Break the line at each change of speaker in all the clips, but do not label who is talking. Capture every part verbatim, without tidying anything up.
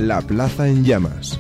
La Plaza en Llamas.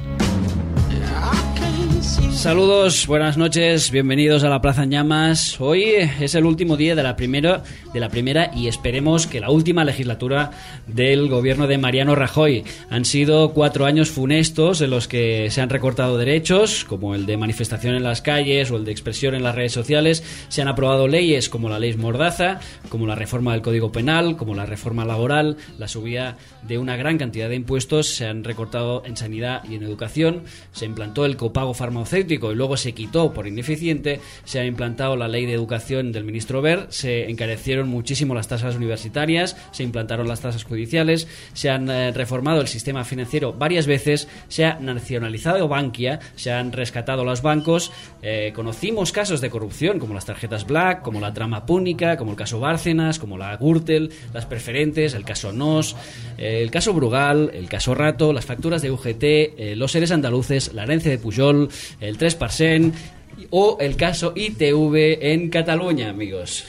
Saludos, buenas noches, bienvenidos a La Plaza en Llamas. Hoy es el último día de la primera, de la primera y esperemos que la última legislatura del gobierno de Mariano Rajoy. Han sido cuatro años funestos en los que se han recortado derechos, como el de manifestación en las calles o el de expresión en las redes sociales. Se han aprobado leyes como la ley Mordaza, como la reforma del Código Penal, como la reforma laboral, la subida de una gran cantidad de impuestos. Se han recortado en sanidad y en educación. Se implantó el copago farmacéutico y luego se quitó por ineficiente. Se ha implantado la ley de educación del ministro Wert. Se encarecieron muchísimo las tasas universitarias, se implantaron las tasas judiciales, se han eh, reformado el sistema financiero varias veces, se ha nacionalizado Bankia, se han rescatado los bancos. Eh, conocimos casos de corrupción como las tarjetas Black, como la trama púnica, como el caso Bárcenas, como la Gürtel, las preferentes, el caso Nos, eh, el caso Brugal, el caso Rato, las facturas de U G T, eh, los seres andaluces, la herencia de Pujol, el tres por ciento o el caso I T V en Cataluña, amigos.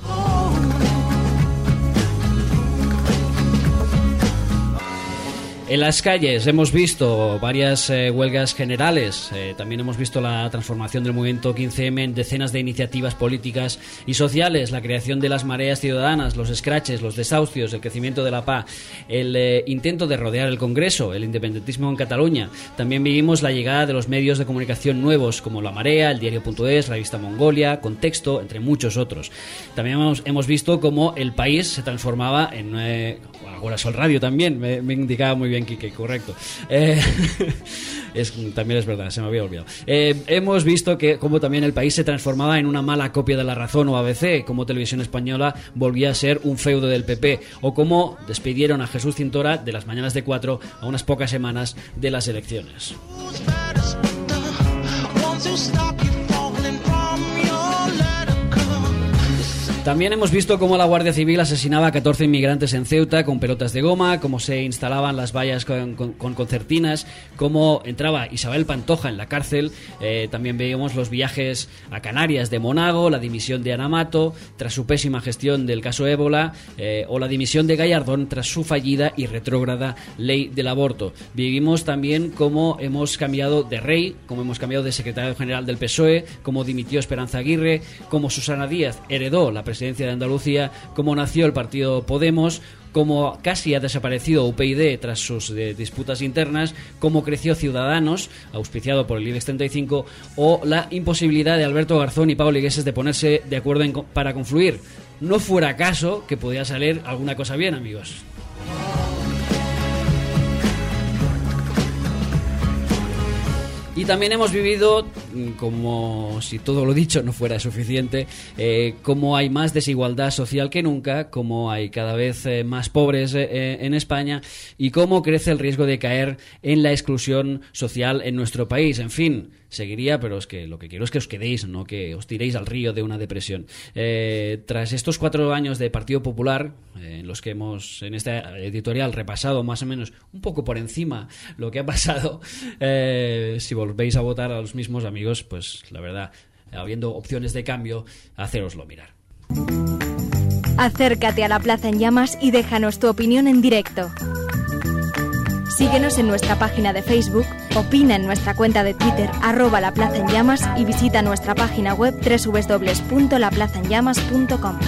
En las calles hemos visto varias eh, huelgas generales, eh, también hemos visto la transformación del movimiento quince eme en decenas de iniciativas políticas y sociales, la creación de las mareas ciudadanas, los escraches, los desahucios, el crecimiento de la P A, el eh, intento de rodear el Congreso, el independentismo en Cataluña. También vivimos la llegada de los medios de comunicación nuevos como La Marea, el diario punto es, la revista Mongolia, Contexto, entre muchos otros. También hemos, hemos visto cómo el país se transformaba en... Eh, bueno, ahora Sol Radio también, me, me indicaba muy bien Quique, correcto. Eh, es, también es verdad, se me había olvidado. Eh, hemos visto que como también el país se transformaba en una mala copia de La Razón o A B C, como Televisión Española volvía a ser un feudo del P P, o como despidieron a Jesús Cintora de las mañanas de cuatro a unas pocas semanas de las elecciones. También hemos visto cómo la Guardia Civil asesinaba a catorce inmigrantes en Ceuta con pelotas de goma, cómo se instalaban las vallas con, con, con concertinas, cómo entraba Isabel Pantoja en la cárcel. Eh, también veíamos los viajes a Canarias de Monago, la dimisión de Ana Mato tras su pésima gestión del caso Ébola, eh, o la dimisión de Gallardón tras su fallida y retrógrada ley del aborto. Vivimos también cómo hemos cambiado de rey, cómo hemos cambiado de secretario general del P S O E, cómo dimitió Esperanza Aguirre, cómo Susana Díaz heredó la presidencia presidencia de Andalucía, cómo nació el partido Podemos, cómo casi ha desaparecido U P YD tras sus eh, disputas internas, cómo creció Ciudadanos, auspiciado por el IBEX treinta y cinco, o la imposibilidad de Alberto Garzón y Pablo Iglesias de ponerse de acuerdo en, para confluir. No fuera caso que pudiera salir alguna cosa bien, amigos. Y también hemos vivido, como si todo lo dicho no fuera suficiente, eh, cómo hay más desigualdad social que nunca, cómo hay cada vez eh, más pobres eh, en España y cómo crece el riesgo de caer en la exclusión social en nuestro país. En fin, seguiría, pero es que lo que quiero es que os quedéis, no que os tiréis al río de una depresión. Eh, tras estos cuatro años de Partido Popular, eh, en los que hemos en esta editorial repasado más o menos un poco por encima lo que ha pasado, eh, si volvéis a votar a los mismos amigos, pues la verdad, habiendo opciones de cambio, hacéroslo mirar.
Acércate a La Plaza en Llamas y déjanos tu opinión en directo. Síguenos en nuestra página de Facebook, opina en nuestra cuenta de Twitter, arroba La Plaza en Llamas, y visita nuestra página web doble u doble u doble u punto la plaza en llamas punto com.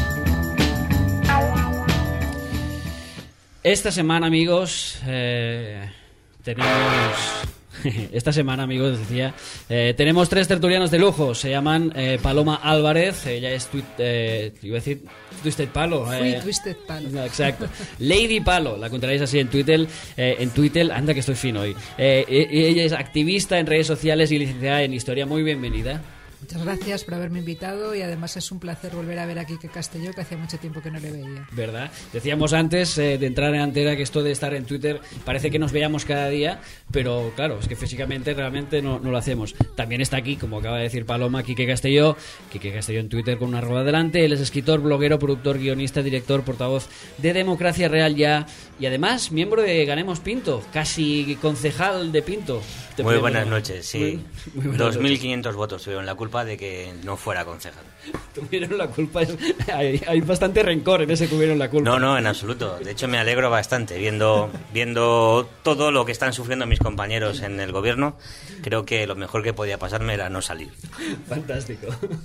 Esta semana, amigos, eh, tenemos... Esta semana, amigos, decía, eh, tenemos tres tertulianos de lujo. Se llaman eh, Paloma Álvarez, ella es twi- eh, iba a decir Twisted Palo.
Fui
Eh,
Twisted Palo.
No, exacto. Lady Palo, la encontraréis así en Twitter. Eh, en Twitter, anda que estoy fino hoy. Eh, ella es activista en redes sociales y licenciada en historia. Muy bienvenida.
Muchas gracias por haberme invitado y además es un placer volver a ver a Quique Castelló, que hacía mucho tiempo que no le veía.
¿Verdad? Decíamos antes eh, de entrar en antena que esto de estar en Twitter parece que nos veamos cada día, pero claro, es que físicamente realmente no, no lo hacemos. También está aquí, como acaba de decir Paloma, Quique Castelló, Quique Castelló en Twitter con una arroba delante. Él es escritor, bloguero, productor, guionista, director, portavoz de Democracia Real Ya y además miembro de Ganemos Pinto, casi concejal de Pinto.
Muy buenas noches, sí.
Muy, muy buenas
dos mil quinientos votos tuvieron la culpa
culpa de que no fuera concejal.
Tuvieron la culpa, hay, hay bastante rencor en ese tuvieron la culpa.
No, no, en absoluto. De hecho, me alegro bastante viendo, viendo todo lo que están sufriendo mis compañeros en el gobierno. Creo que lo mejor que podía pasarme era no salir.
Fantástico.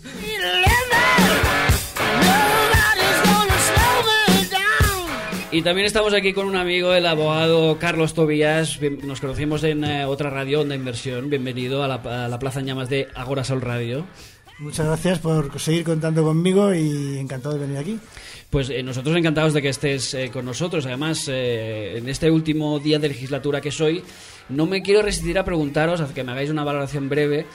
Y también estamos aquí con un amigo, el abogado Carlos Tobías. Nos conocimos en eh, otra radio, Onda Inversión. Bienvenido a la, a la Plaza en Llamas de Agora Sol Radio.
Muchas gracias por seguir contando conmigo y encantado de venir aquí.
Pues eh, nosotros encantados de que estés eh, con nosotros. Además, eh, en este último día de legislatura que soy, no me quiero resistir a preguntaros, a que me hagáis una valoración breve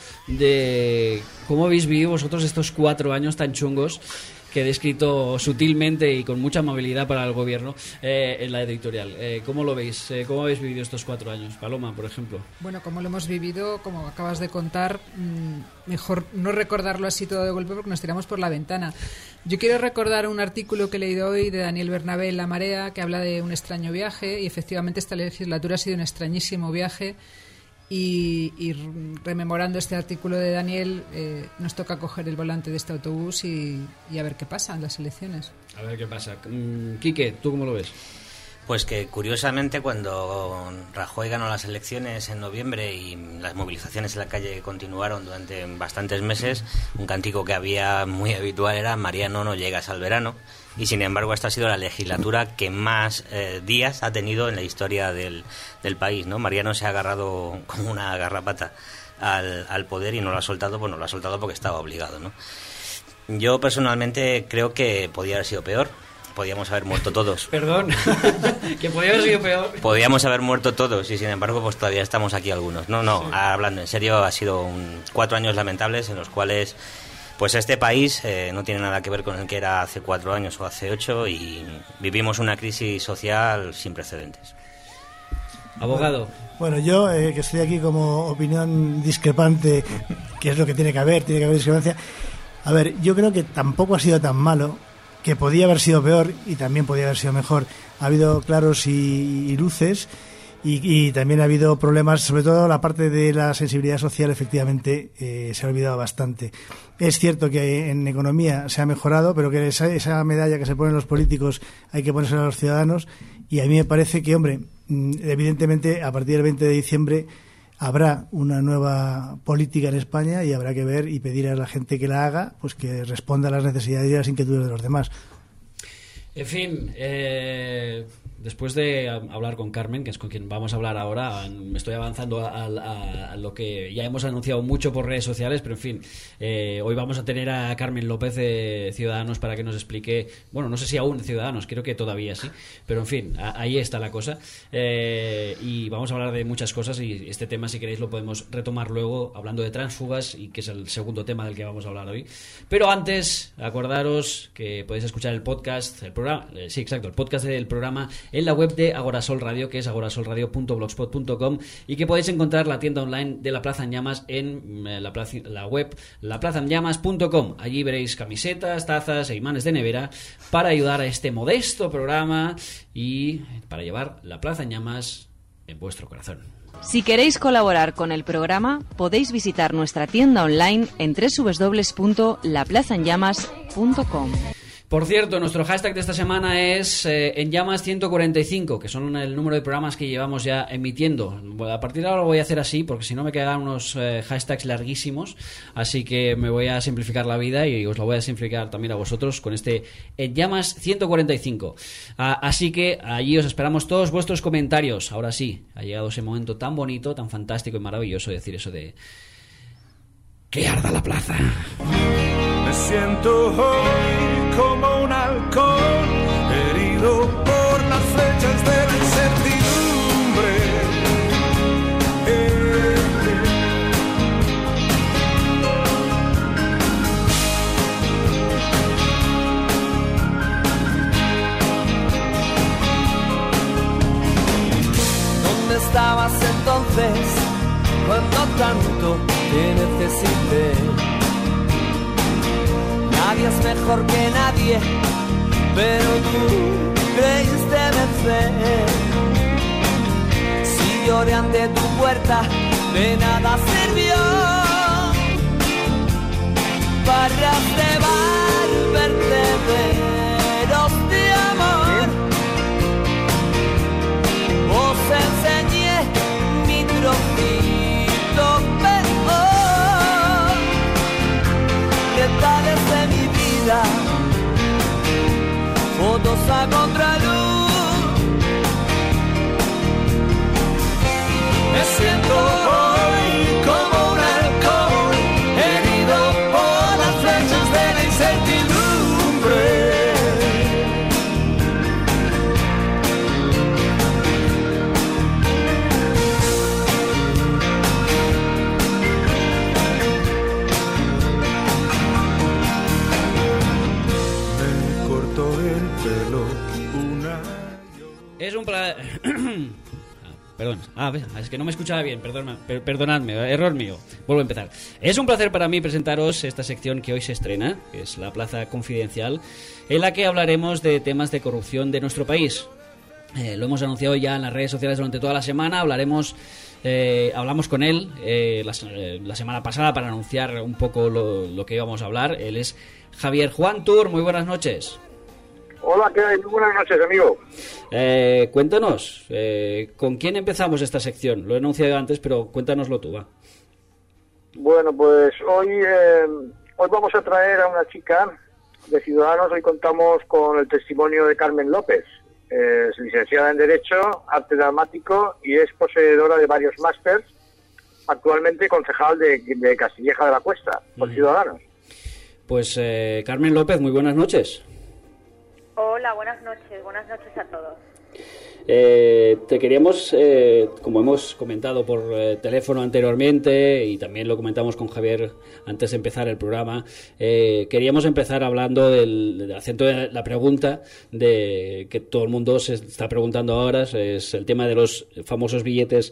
de cómo habéis vivido vosotros estos cuatro años tan chungos que he descrito sutilmente y con mucha amabilidad para el gobierno eh, en la editorial. Eh, ¿Cómo lo veis? Eh, ¿Cómo habéis vivido estos cuatro años? Paloma, por ejemplo.
Bueno, como lo hemos vivido, como acabas de contar, mmm, mejor no recordarlo así todo de golpe porque nos tiramos por la ventana. Yo quiero recordar un artículo que he leído hoy de Daniel Bernabé en La Marea, que habla de un extraño viaje, y efectivamente esta legislatura ha sido un extrañísimo viaje. Y, y rememorando este artículo de Daniel, eh, nos toca coger el volante de este autobús y, y a ver qué pasa en las elecciones.
A ver qué pasa. Quique, ¿tú cómo lo ves?
Pues que curiosamente cuando Rajoy ganó las elecciones en noviembre y las movilizaciones en la calle continuaron durante bastantes meses, un cántico que había muy habitual era Mariano, no llegas al verano. Y sin embargo esta ha sido la legislatura que más eh, días ha tenido en la historia del, del país, ¿no? Mariano se ha agarrado como una garrapata al, al poder y no lo ha soltado, pues no lo ha soltado porque estaba obligado, ¿no? Yo personalmente creo que podía haber sido peor. Podíamos haber muerto todos.
Perdón, que podía haber sido peor.
Podíamos haber muerto todos y sin embargo pues todavía estamos aquí algunos. No, no, sí. Hablando en serio, ha sido un, cuatro años lamentables en los cuales pues este país eh, no tiene nada que ver con el que era hace cuatro años o hace ocho y vivimos una crisis social sin precedentes.
Abogado.
Bueno, yo eh, que estoy aquí como opinión discrepante, que es lo que tiene que haber, tiene que haber discrepancia. A ver, yo creo que tampoco ha sido tan malo, que podía haber sido peor y también podía haber sido mejor. Ha habido claros y, y luces y, y también ha habido problemas, sobre todo la parte de la sensibilidad social, efectivamente, eh, se ha olvidado bastante. Es cierto que en economía se ha mejorado, pero que esa, esa medalla que se ponen los políticos hay que ponérsela a los ciudadanos y a mí me parece que, hombre, evidentemente a partir del veinte de diciembre habrá una nueva política en España y habrá que ver y pedir a la gente que la haga, pues que responda a las necesidades y a las inquietudes de los demás.
En fin, eh, después de hablar con Carmen, que es con quien vamos a hablar ahora, me estoy avanzando a, a, a lo que ya hemos anunciado mucho por redes sociales, pero en fin, eh, hoy vamos a tener a Carmen López de Ciudadanos para que nos explique, bueno, no sé si aún Ciudadanos, creo que todavía sí, pero en fin, a, ahí está la cosa, eh, y vamos a hablar de muchas cosas y este tema, si queréis, lo podemos retomar luego hablando de tránsfugas, y que es el segundo tema del que vamos a hablar hoy. Pero antes, acordaros que podéis escuchar el podcast, el programa, eh, sí, exacto, el podcast del programa en la web de Agorasol Radio, que es agorasolradio punto blogspot punto com, y que podéis encontrar la tienda online de La Plaza en Llamas en eh, la, plaza, la web la plaza en llamas punto com. Allí veréis camisetas, tazas e imanes de nevera para ayudar a este modesto programa y para llevar La Plaza en Llamas en vuestro corazón.
Si queréis colaborar con el programa, podéis visitar nuestra tienda online en doble u doble u doble u punto la plaza en llamas punto com.
Por cierto, nuestro hashtag de esta semana es eh, En Llamas ciento cuarenta y cinco, que son el número de programas que llevamos ya emitiendo. A partir de ahora lo voy a hacer así, porque si no me quedan unos eh, hashtags larguísimos, así que me voy a simplificar la vida y os lo voy a simplificar también a vosotros con este En Llamas ciento cuarenta y cinco. Ah, así que allí os esperamos todos vuestros comentarios. Ahora sí, ha llegado ese momento tan bonito, tan fantástico y maravilloso de decir eso de... ¡Que arda la plaza!
Me siento hoy como un halcón, herido por las flechas de la incertidumbre. Eh, eh. ¿Dónde estabas entonces cuando tanto te necesité? Nadie es mejor que nadie, pero tú creíste vencer. Si lloré ante tu puerta, de nada sirvió. barras de bar, vertederos de amor. Os enseñé mi trocito peor, detalles de mi vida, fotos a contraluz. Me siento hoy como un halcón herido por las flechas de la incertidumbre.
Me cortó el pelo una...
Es un placer... Perdón, ah, es que no me escuchaba bien, perdona, per perdonadme, error mío. Vuelvo a empezar. Es un placer para mí presentaros esta sección que hoy se estrena, que es la Plaza Confidencial, en la que hablaremos de temas de corrupción de nuestro país. Eh, lo hemos anunciado ya en las redes sociales durante toda la semana, hablaremos... Eh, hablamos con él eh, la, eh, la semana pasada para anunciar un poco lo, lo que íbamos a hablar. Él es Javier Juan Tur, muy buenas noches.
Hola, ¿qué hay? Muy buenas noches, amigo.
Eh, cuéntanos, eh, ¿con quién empezamos esta sección? Lo he anunciado antes, pero cuéntanoslo tú, va.
Bueno, pues hoy, eh, hoy vamos a traer a una chica de Ciudadanos. Hoy contamos con el testimonio de Carmen López. Es licenciada en Derecho, Arte Dramático y es poseedora de varios másters. Actualmente concejal de, de Castilleja de la Cuesta, por mm. Ciudadanos.
Pues eh, Carmen López, muy buenas noches.
Hola, buenas noches, buenas noches a todos.
Eh, te queríamos, eh, como hemos comentado por eh, teléfono anteriormente y también lo comentamos con Javier antes de empezar el programa, eh, queríamos empezar hablando del, del acento de la pregunta de que todo el mundo se está preguntando ahora, es el tema de los famosos billetes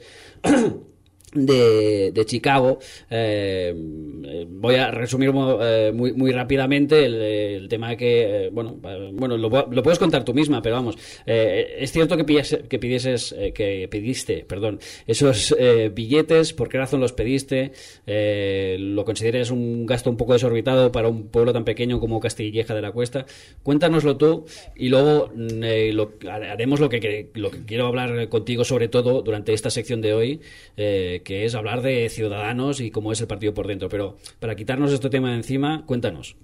De, de Chicago. Eh, voy a resumir eh, muy, muy rápidamente el, el tema que, eh, bueno, bueno lo, lo puedes contar tú misma, pero vamos, eh, es cierto que, pidiese, que pidieses, eh, que pidiste, perdón, esos eh, billetes. ¿Por qué razón los pediste? Eh, ¿Lo consideras un gasto un poco desorbitado para un pueblo tan pequeño como Castilleja de la Cuesta? Cuéntanoslo tú y luego eh, lo, haremos lo que, lo que quiero hablar contigo sobre todo durante esta sección de hoy, eh, que es hablar de Ciudadanos y cómo es el partido por dentro. Pero para quitarnos este tema de encima, cuéntanos.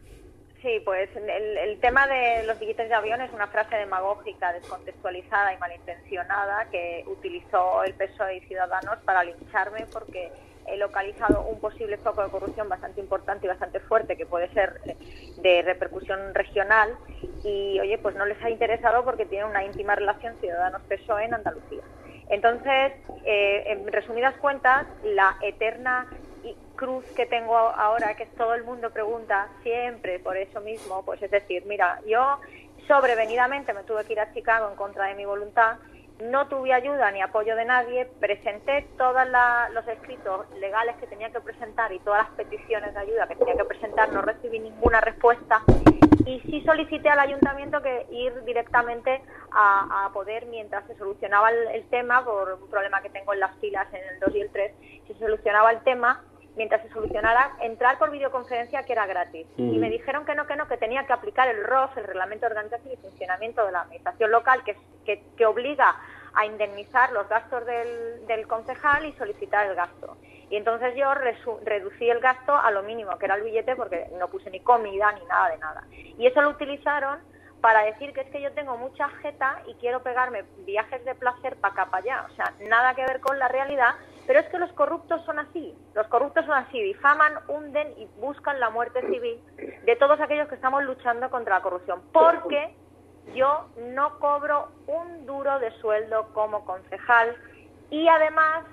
Sí, pues el, el tema de los billetes de avión es una frase demagógica, descontextualizada y malintencionada que utilizó el P S O E y Ciudadanos para lincharme porque he localizado un posible foco de corrupción bastante importante y bastante fuerte que puede ser de repercusión regional y, oye, pues no les ha interesado porque tiene una íntima relación Ciudadanos-P S O E en Andalucía. Entonces, eh, en resumidas cuentas, la eterna cruz que tengo ahora, que todo el mundo pregunta siempre por eso mismo, pues es decir, mira, yo sobrevenidamente me tuve que ir a Chicago en contra de mi voluntad, no tuve ayuda ni apoyo de nadie, presenté todos los escritos legales que tenía que presentar y todas las peticiones de ayuda que tenía que presentar, no recibí ninguna respuesta y sí solicité al ayuntamiento que ir directamente a, a poder, mientras se solucionaba el, el tema, por un problema que tengo en las filas en el dos y el tres, si se solucionaba el tema, mientras se solucionara, entrar por videoconferencia, que era gratis. Mm. Y me dijeron que no, que no, que tenía que aplicar el R O F, el Reglamento de Organización y Funcionamiento de la Administración Local, que, que, que obliga a indemnizar los gastos del, del concejal y solicitar el gasto. Y entonces yo resu, reducí el gasto a lo mínimo, que era el billete, porque no puse ni comida ni nada de nada. Y eso lo utilizaron para decir que es que yo tengo mucha jeta y quiero pegarme viajes de placer para acá, para allá. O sea, nada que ver con la realidad, pero es que los corruptos son así. Los corruptos son así, difaman, hunden y buscan la muerte civil de todos aquellos que estamos luchando contra la corrupción. Porque yo no cobro un duro de sueldo como concejal y además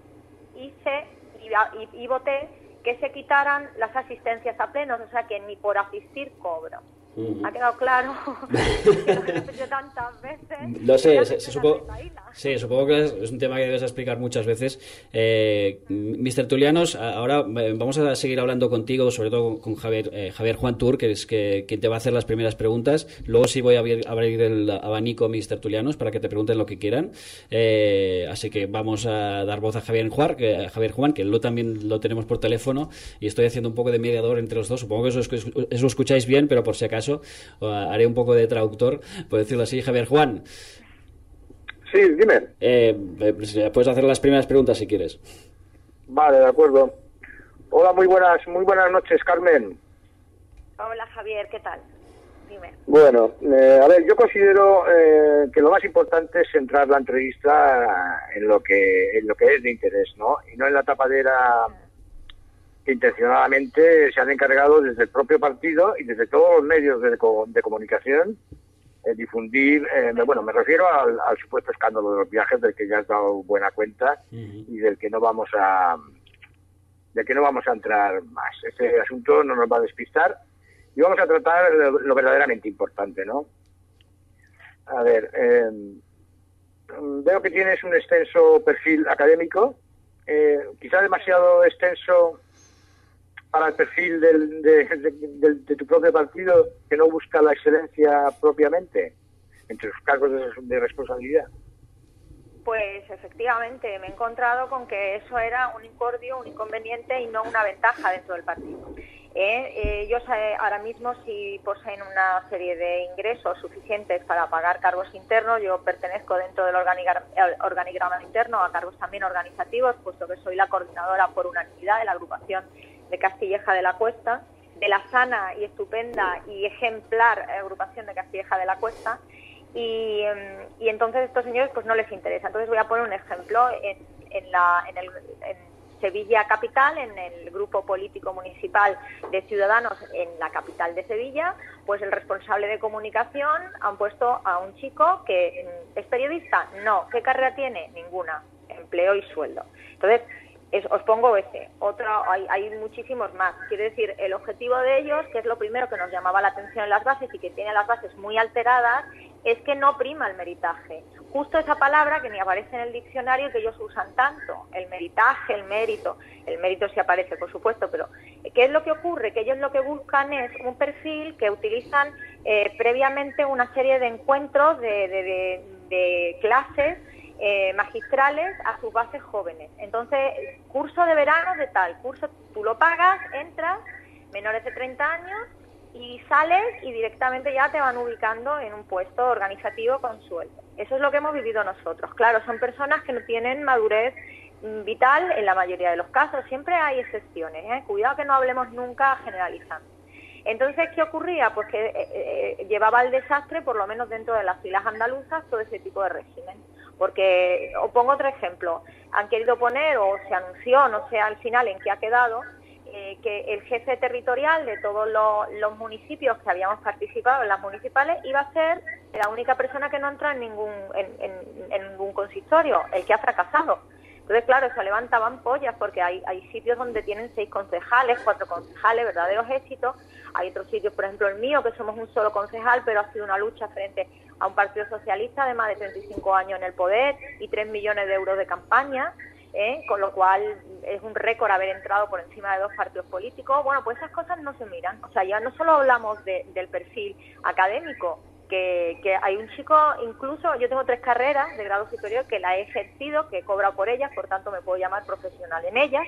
hice y, y, y voté que se quitaran las asistencias a plenos, o sea que ni por asistir cobro. Uh-huh. ¿Ha quedado claro? Que lo he repetido tantas veces.
Lo sé, se, se supo, sí, supongo que es, es un tema que debes explicar muchas veces. Eh, mis tertulianos, ahora vamos a seguir hablando contigo, sobre todo con Javier, eh, Javier Juan Tur, que es que, quien te va a hacer las primeras preguntas. Luego sí voy a abrir, abrir el abanico a mis tertulianos para que te pregunten lo que quieran. Eh, así que vamos a dar voz a Javier Juan, que, a Javier Juan, que lo también lo tenemos por teléfono y estoy haciendo un poco de mediador entre los dos. Supongo que eso, eso lo escucháis bien, pero por si acaso haré un poco de traductor, por decirlo así. Javier Juan.
Sí, dime.
Eh, puedes hacer las primeras preguntas si quieres.
Vale, de acuerdo. Hola, muy buenas, muy buenas noches, Carmen.
Hola, Javier, ¿qué tal? Dime.
Bueno, eh, a ver, yo considero eh, que lo más importante es centrar la entrevista en lo que en lo que es de interés, ¿no? Y no en la tapadera que intencionadamente se han encargado desde el propio partido y desde todos los medios de, de comunicación eh, difundir, eh, me, bueno, me refiero al, al supuesto escándalo de los viajes del que ya has dado buena cuenta uh-huh. y del que no vamos a del que no vamos a entrar más. Este asunto no nos va a despistar y vamos a tratar lo, lo verdaderamente importante, ¿no? A ver, eh, veo que tienes un extenso perfil académico, eh, quizá demasiado extenso para el perfil del, de, de, de, de tu propio partido, que no busca la excelencia propiamente entre sus cargos de, de responsabilidad.
Pues efectivamente, me he encontrado con que eso era un incordio, un inconveniente y no una ventaja dentro del partido. Eh, ellos eh, ahora mismo sí poseen una serie de ingresos suficientes para pagar cargos internos. Yo pertenezco dentro del organigrama, organigrama interno a cargos también organizativos, puesto que soy la coordinadora por unanimidad de la agrupación de Castilleja de la Cuesta, de la sana y estupenda y ejemplar agrupación de Castilleja de la Cuesta, y, y entonces estos señores pues no les interesa. Entonces voy a poner un ejemplo en, en, la, en, el, en Sevilla capital, en el grupo político municipal de Ciudadanos en la capital de Sevilla, pues el responsable de comunicación han puesto a un chico que es periodista. No. ¿Qué carrera tiene? Ninguna. Empleo y sueldo. Entonces, Es, os pongo ese, otro, hay, hay muchísimos más. Quiere decir, el objetivo de ellos, que es lo primero que nos llamaba la atención en las bases y que tiene las bases muy alteradas, es que no prima el meritaje. Justo esa palabra que ni aparece en el diccionario que ellos usan tanto, el meritaje, el mérito. El mérito sí aparece, por supuesto, pero ¿qué es lo que ocurre? Que ellos lo que buscan es un perfil que utilizan eh, previamente una serie de encuentros, de, de, de, de clases, Eh, magistrales a sus bases jóvenes. Entonces, curso de verano de tal, curso tú lo pagas, entras, menores de treinta años, y sales y directamente ya te van ubicando en un puesto organizativo con sueldo. Eso es lo que hemos vivido nosotros. Claro, son personas que no tienen madurez vital en la mayoría de los casos. Siempre hay excepciones, ¿eh? Cuidado que no hablemos nunca generalizando. Entonces, ¿qué ocurría? Pues que eh, eh, llevaba al desastre, por lo menos dentro de las filas andaluzas, todo ese tipo de régimen. Porque, os pongo otro ejemplo, han querido poner, o se anunció, no sé al final en qué ha quedado, eh, que el jefe territorial de todos los, los municipios que habíamos participado en las municipales iba a ser la única persona que no entra en ningún, en, en, en ningún consistorio, el que ha fracasado. Entonces, claro, se levantaban pollas porque hay, hay sitios donde tienen seis concejales, cuatro concejales, verdaderos éxitos. Hay otros sitios, por ejemplo el mío, que somos un solo concejal, pero ha sido una lucha frente a un partido socialista de más de treinta y cinco años en el poder y tres millones de euros de campaña, ¿eh? Con lo cual es un récord haber entrado por encima de dos partidos políticos. Bueno, pues esas cosas no se miran. O sea, ya no solo hablamos de, del perfil académico, Que, que hay un chico, incluso yo tengo tres carreras de grado superior que la he ejercido, que he cobrado por ellas, por tanto me puedo llamar profesional en ellas,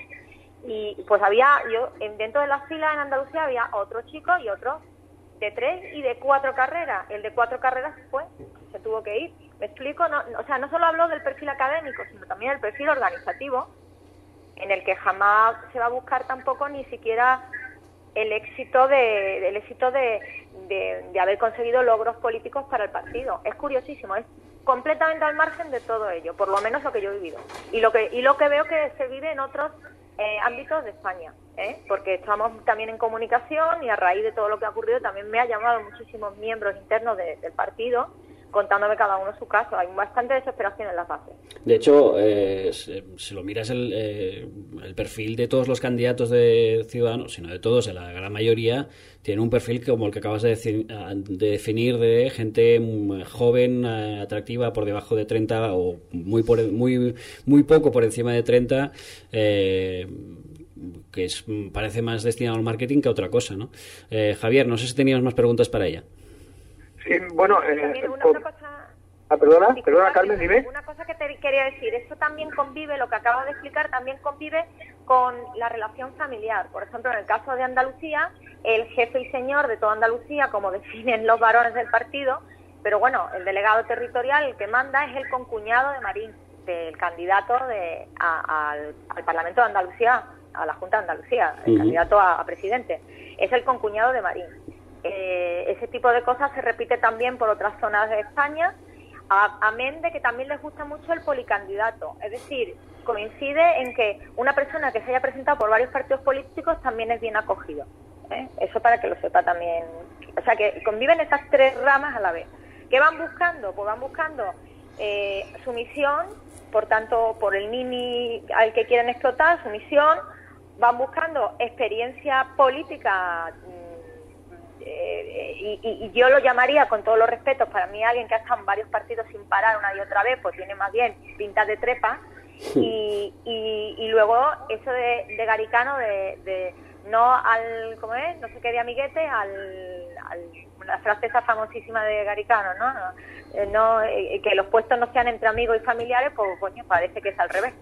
y pues había, yo dentro de las filas en Andalucía había otro chico y otro de tres y de cuatro carreras. El de cuatro carreras fue, se tuvo que ir. ¿Me explico? No, o sea, no solo hablo del perfil académico, sino también del perfil organizativo, en el que jamás se va a buscar tampoco ni siquiera el éxito de el éxito de, de, de haber conseguido logros políticos para el partido. Es curiosísimo, es completamente al margen de todo ello, por lo menos lo que yo he vivido y lo que y lo que veo que se vive en otros eh, ámbitos de España, ¿eh? Porque estamos también en comunicación y a raíz de todo lo que ha ocurrido también me ha llamado muchísimos miembros internos de, del partido contándome cada uno su caso. Hay bastante desesperación en las bases.
De hecho, eh, si, si lo miras el, eh, el perfil de todos los candidatos de Ciudadanos, sino de todos, de la gran mayoría, tiene un perfil como el que acabas de, deci- de definir, de gente joven, eh, atractiva, por debajo de treinta o muy por, muy muy poco por encima de treinta, eh, que es, parece más destinado al marketing que a otra cosa, ¿no? Eh, Javier, no sé si teníamos más preguntas para ella.
Sí, bueno, eh,
Mira, una,
por...
una cosa,
ah, perdona,
disculpa,
perdona Carmen, dime.
Una cosa que te quería decir, esto también convive, lo que acabo de explicar, también convive con la relación familiar. Por ejemplo, en el caso de Andalucía, el jefe y señor de toda Andalucía, como definen los varones del partido, pero bueno, el delegado territorial, el que manda, es el concuñado de Marín, del candidato de, a, al, al Parlamento de Andalucía, a la Junta de Andalucía, el uh-huh. candidato a, a presidente. Es el concuñado de Marín. Eh, ese tipo de cosas se repite también por otras zonas de España, a, amén de que también les gusta mucho el policandidato. Es decir, coincide en que una persona que se haya presentado por varios partidos políticos también es bien acogido. ¿eh? Eso para que lo sepa también. O sea, que conviven esas tres ramas a la vez. ¿Qué van buscando? Pues van buscando eh, sumisión, por tanto, por el nini al que quieren explotar, sumisión. Van buscando experiencia política, eh, y, y, y yo lo llamaría, con todos los respetos, para mí alguien que ha estado en varios partidos sin parar una y otra vez, pues tiene más bien pintas de trepa. Y, y, y luego eso de, de garicano, de, de no al, ¿cómo es? No sé qué de amiguete, al, al la frase esa famosísima de Garicano, ¿no? no, eh, no eh, que los puestos no sean entre amigos y familiares, pues coño, parece que es al revés.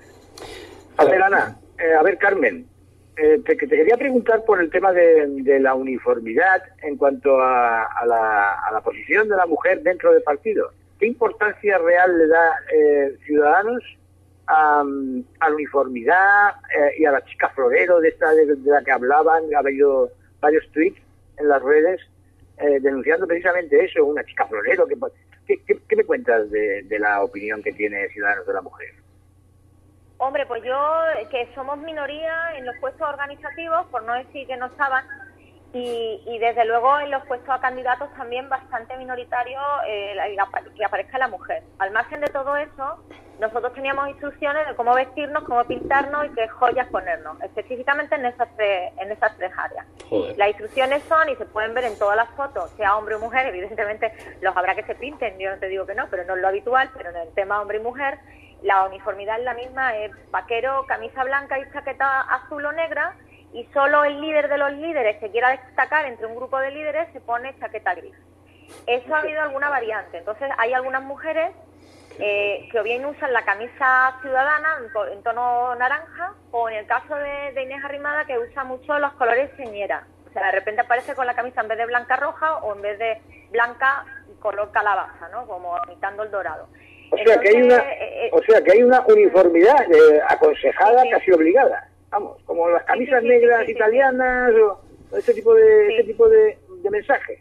A ver, Ana, eh, a ver, Carmen, eh, te, te quería preguntar por el tema de, de la uniformidad en cuanto a, a, la, a la posición de la mujer dentro del partido. ¿Qué importancia real le da eh, Ciudadanos a, a la uniformidad eh, y a la chica florero de esta de, de la que hablaban? Ha habido varios tweets en las redes eh, denunciando precisamente eso, una chica florero. Que, ¿qué, qué, ¿Qué me cuentas de, de la opinión que tiene Ciudadanos de la mujer?
Hombre, pues yo, que somos minoría en los puestos organizativos, por no decir que no estaban, y, y desde luego en los puestos a candidatos también bastante minoritario eh, que aparezca la mujer. Al margen de todo eso, nosotros teníamos instrucciones de cómo vestirnos, cómo pintarnos y qué joyas ponernos, específicamente en esas tres, en esas tres áreas. Joder. Las instrucciones son, y se pueden ver en todas las fotos, sea hombre o mujer, evidentemente los habrá que se pinten, yo no te digo que no, pero no es lo habitual, pero en el tema hombre y mujer, la uniformidad es la misma, es vaquero, camisa blanca y chaqueta azul o negra, y solo el líder de los líderes que quiera destacar entre un grupo de líderes se pone chaqueta gris. Eso ha habido alguna variante. Entonces hay algunas mujeres eh, que o bien usan la camisa ciudadana en, en tono naranja, o en el caso de, de Inés Arrimada, que usa mucho los colores señera. O sea, de repente aparece con la camisa en vez de blanca roja o en vez de blanca color calabaza, ¿no? Como imitando el dorado.
O sea, Entonces, que hay una, eh, o sea que hay una uniformidad eh, aconsejada, sí, casi obligada. Vamos, como las camisas sí, sí, negras sí, sí, italianas sí. o ese tipo de sí. ese tipo de, de mensaje.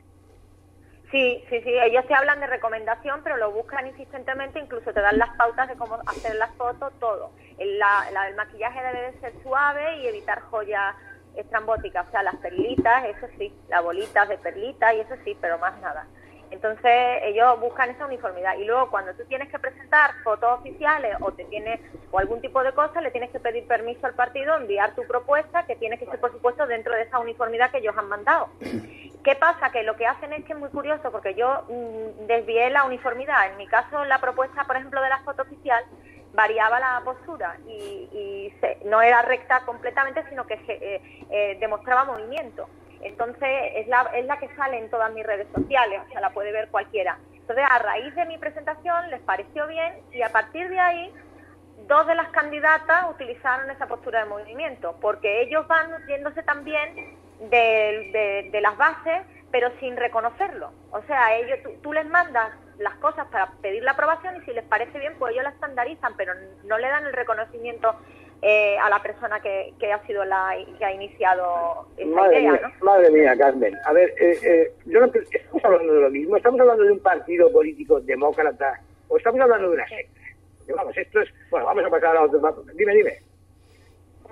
Sí, sí, sí, ellos te hablan de recomendación, pero lo buscan insistentemente, incluso te dan las pautas de cómo hacer las fotos, todo. El, la, la, el maquillaje debe de ser suave y evitar joyas estrambóticas, o sea, las perlitas, eso sí, las bolitas de perlitas y eso sí, pero más nada. Entonces ellos buscan esa uniformidad, y luego cuando tú tienes que presentar fotos oficiales o te tienes o algún tipo de cosa, le tienes que pedir permiso al partido, enviar tu propuesta, que tiene que ser por supuesto dentro de esa uniformidad que ellos han mandado. ¿Qué pasa? Que lo que hacen es que es muy curioso, porque yo mmm, desvié la uniformidad. En mi caso, la propuesta, por ejemplo, de la foto oficial variaba la postura y, y se, no era recta completamente, sino que eh, eh, demostraba movimiento. Entonces es la, es la que sale en todas mis redes sociales, o sea, la puede ver cualquiera. Entonces, a raíz de mi presentación les pareció bien, y a partir de ahí dos de las candidatas utilizaron esa postura de movimiento, porque ellos van nutriéndose también de, de, de las bases, pero sin reconocerlo. O sea, ellos tú, tú les mandas las cosas para pedir la aprobación, y si les parece bien, pues ellos la estandarizan, pero no le dan el reconocimiento Eh, a la persona que, que ha sido la que ha iniciado esa
madre
idea,
mía,
¿no?
Madre mía, Carmen. A ver, eh, eh, yo no, estamos hablando de lo mismo. Estamos hablando de un partido político demócrata, o estamos hablando de una secta. Porque, vamos, esto es... Bueno, vamos a pasar a otro... Dime, dime.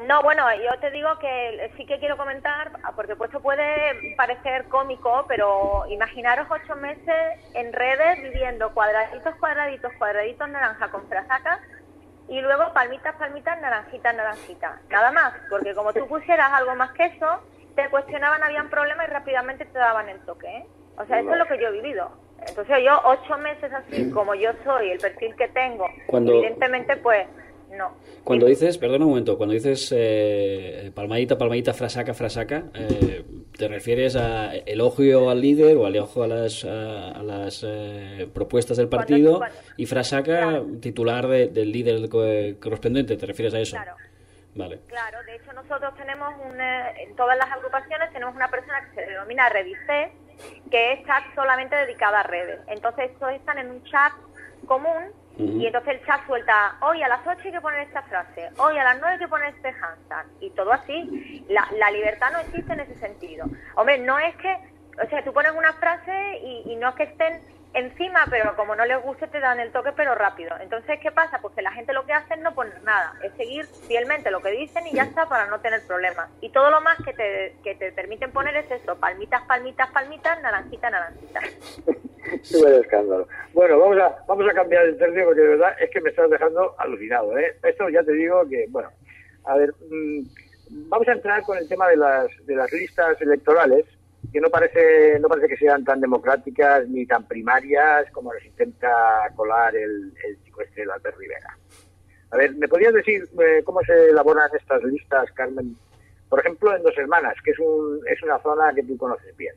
No, bueno, yo te digo que sí que quiero comentar, porque pues esto puede parecer cómico, pero imaginaros ocho meses en redes viviendo cuadraditos, cuadraditos, cuadraditos naranja con frasaca y luego palmitas, palmitas, naranjitas, naranjitas. Nada más, porque como tú pusieras algo más que eso, te cuestionaban, habían problemas y rápidamente te daban el toque, ¿eh? O sea, eso es lo que yo he vivido. Entonces yo ocho meses así, como yo soy, el perfil que tengo,
Cuando...
evidentemente pues... No.
Cuando dices, perdona un momento, cuando dices eh, palmadita, palmadita, frasaca, frasaca, eh, ¿te refieres a elogio al líder o al elogio a las, a, a las eh, propuestas del partido? Cuando, cuando, y frasaca, claro. titular de, del líder correspondiente, ¿te refieres a eso?
Claro.
Vale.
Claro, de hecho nosotros tenemos, un, eh, en todas las agrupaciones tenemos una persona que se denomina Redicé, que es chat solamente dedicada a redes. Entonces estos están en un chat común. Y entonces el chat suelta, hoy a las ocho hay que poner esta frase, hoy a las nueve hay que poner este hashtag, y todo así. La, la libertad no existe en ese sentido. Hombre, no es que, o sea, tú pones una frase y, y no es que estén encima, pero como no les guste te dan el toque, pero rápido. Entonces, ¿qué pasa? Pues que la gente lo que hace es no poner nada, es seguir fielmente lo que dicen y ya está, para no tener problemas. Y todo lo más que te, que te permiten poner es eso, palmitas, palmitas, palmitas, naranjita, naranjita.
Sí, vaya escándalo. Bueno, vamos a vamos a cambiar el tercio porque de verdad es que me estás dejando alucinado, ¿eh? Esto ya te digo que, bueno, a ver, mmm, vamos a entrar con el tema de las de las listas electorales, que no parece no parece que sean tan democráticas ni tan primarias como les intenta colar el, el chico este, el Albert Rivera. A ver, ¿me podrías decir eh, cómo se elaboran estas listas, Carmen? Por ejemplo, en Dos Hermanas, que es un es una zona que tú conoces bien.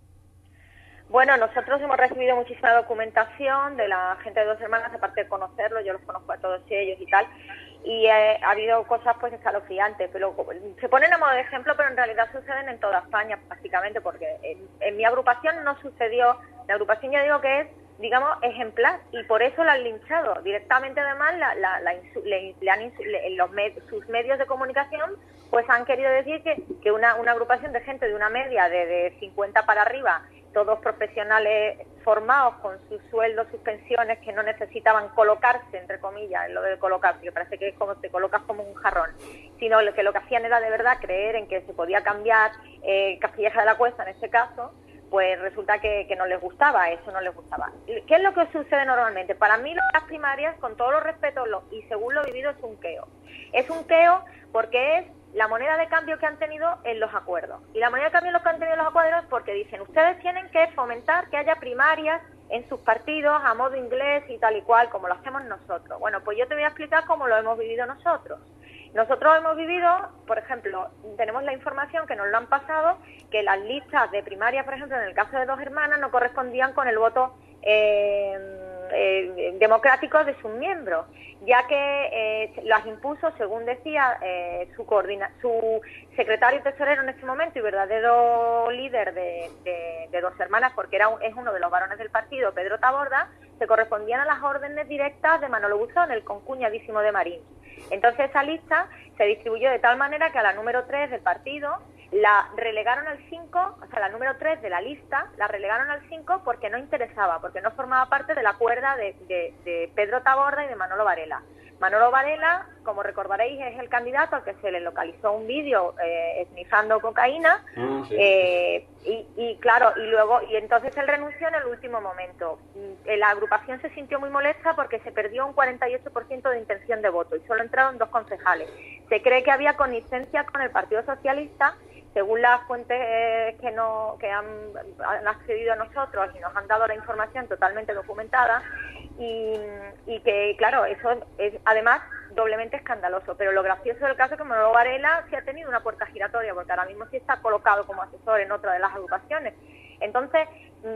Bueno, nosotros hemos recibido muchísima documentación de la gente de Dos Hermanas, aparte de conocerlo, yo los conozco a todos ellos y tal, y eh, ha habido cosas pues escalofriantes, pero se ponen a modo de ejemplo, pero en realidad suceden en toda España prácticamente, porque en, en mi agrupación no sucedió. La agrupación, ya digo que es, digamos, ejemplar, y por eso la han linchado. Directamente además la, la, la insu, le, le han insu, le, los med, sus medios de comunicación pues han querido decir que, que una, una agrupación de gente de una media de, de cincuenta para arriba, todos profesionales formados con sus sueldos, sus pensiones, que no necesitaban colocarse, entre comillas, en lo de colocarse, que parece que es como te colocas como un jarrón, sino que lo que hacían era de verdad creer en que se podía cambiar eh, Castilleja de la Cuesta en este caso, pues resulta que, que no les gustaba, eso no les gustaba. ¿Qué es lo que sucede normalmente? Para mí las primarias, con todos los respetos lo, y según lo vivido, es un queo. Es un queo porque es la moneda de cambio que han tenido en los acuerdos. Y la moneda de cambio en los que han tenido en los acuerdos porque dicen, ustedes tienen que fomentar que haya primarias en sus partidos a modo inglés y tal y cual, como lo hacemos nosotros. Bueno, pues yo te voy a explicar cómo lo hemos vivido nosotros. Nosotros hemos vivido, por ejemplo, tenemos la información que nos lo han pasado, que las listas de primaria, por ejemplo, en el caso de Dos Hermanas, no correspondían con el voto eh, eh, democrático de sus miembros, ya que eh, las impuso, según decía eh, su, coordina su secretario tesorero en este momento y verdadero líder de, de, de Dos Hermanas, porque era un, es uno de los varones del partido, Pedro Taborda, se correspondían a las órdenes directas de Manolo Buzón, el concuñadísimo de Marín. Entonces esa lista se distribuyó de tal manera que a la número tres del partido la relegaron al cinco, o sea, la número tres de la lista la relegaron al cinco porque no interesaba, porque no formaba parte de la cuerda de, de, de Pedro Taborda y de Manolo Varela. Manolo Varela, como recordaréis, es el candidato al que se le localizó un vídeo eh, esnifando cocaína, ah, sí. eh, y, y claro, y luego, y entonces él renunció en el último momento. La agrupación se sintió muy molesta porque se perdió un cuarenta y ocho por ciento de intención de voto y solo entraron dos concejales. Se cree que había connivencia con el Partido Socialista, según las fuentes eh, que, no, que han, han accedido a nosotros y nos han dado la información totalmente documentada, y, y que, claro, eso es además doblemente escandaloso. Pero lo gracioso del caso es que Manolo Varela sí ha tenido una puerta giratoria, porque ahora mismo sí está colocado como asesor en otra de las agrupaciones. Entonces,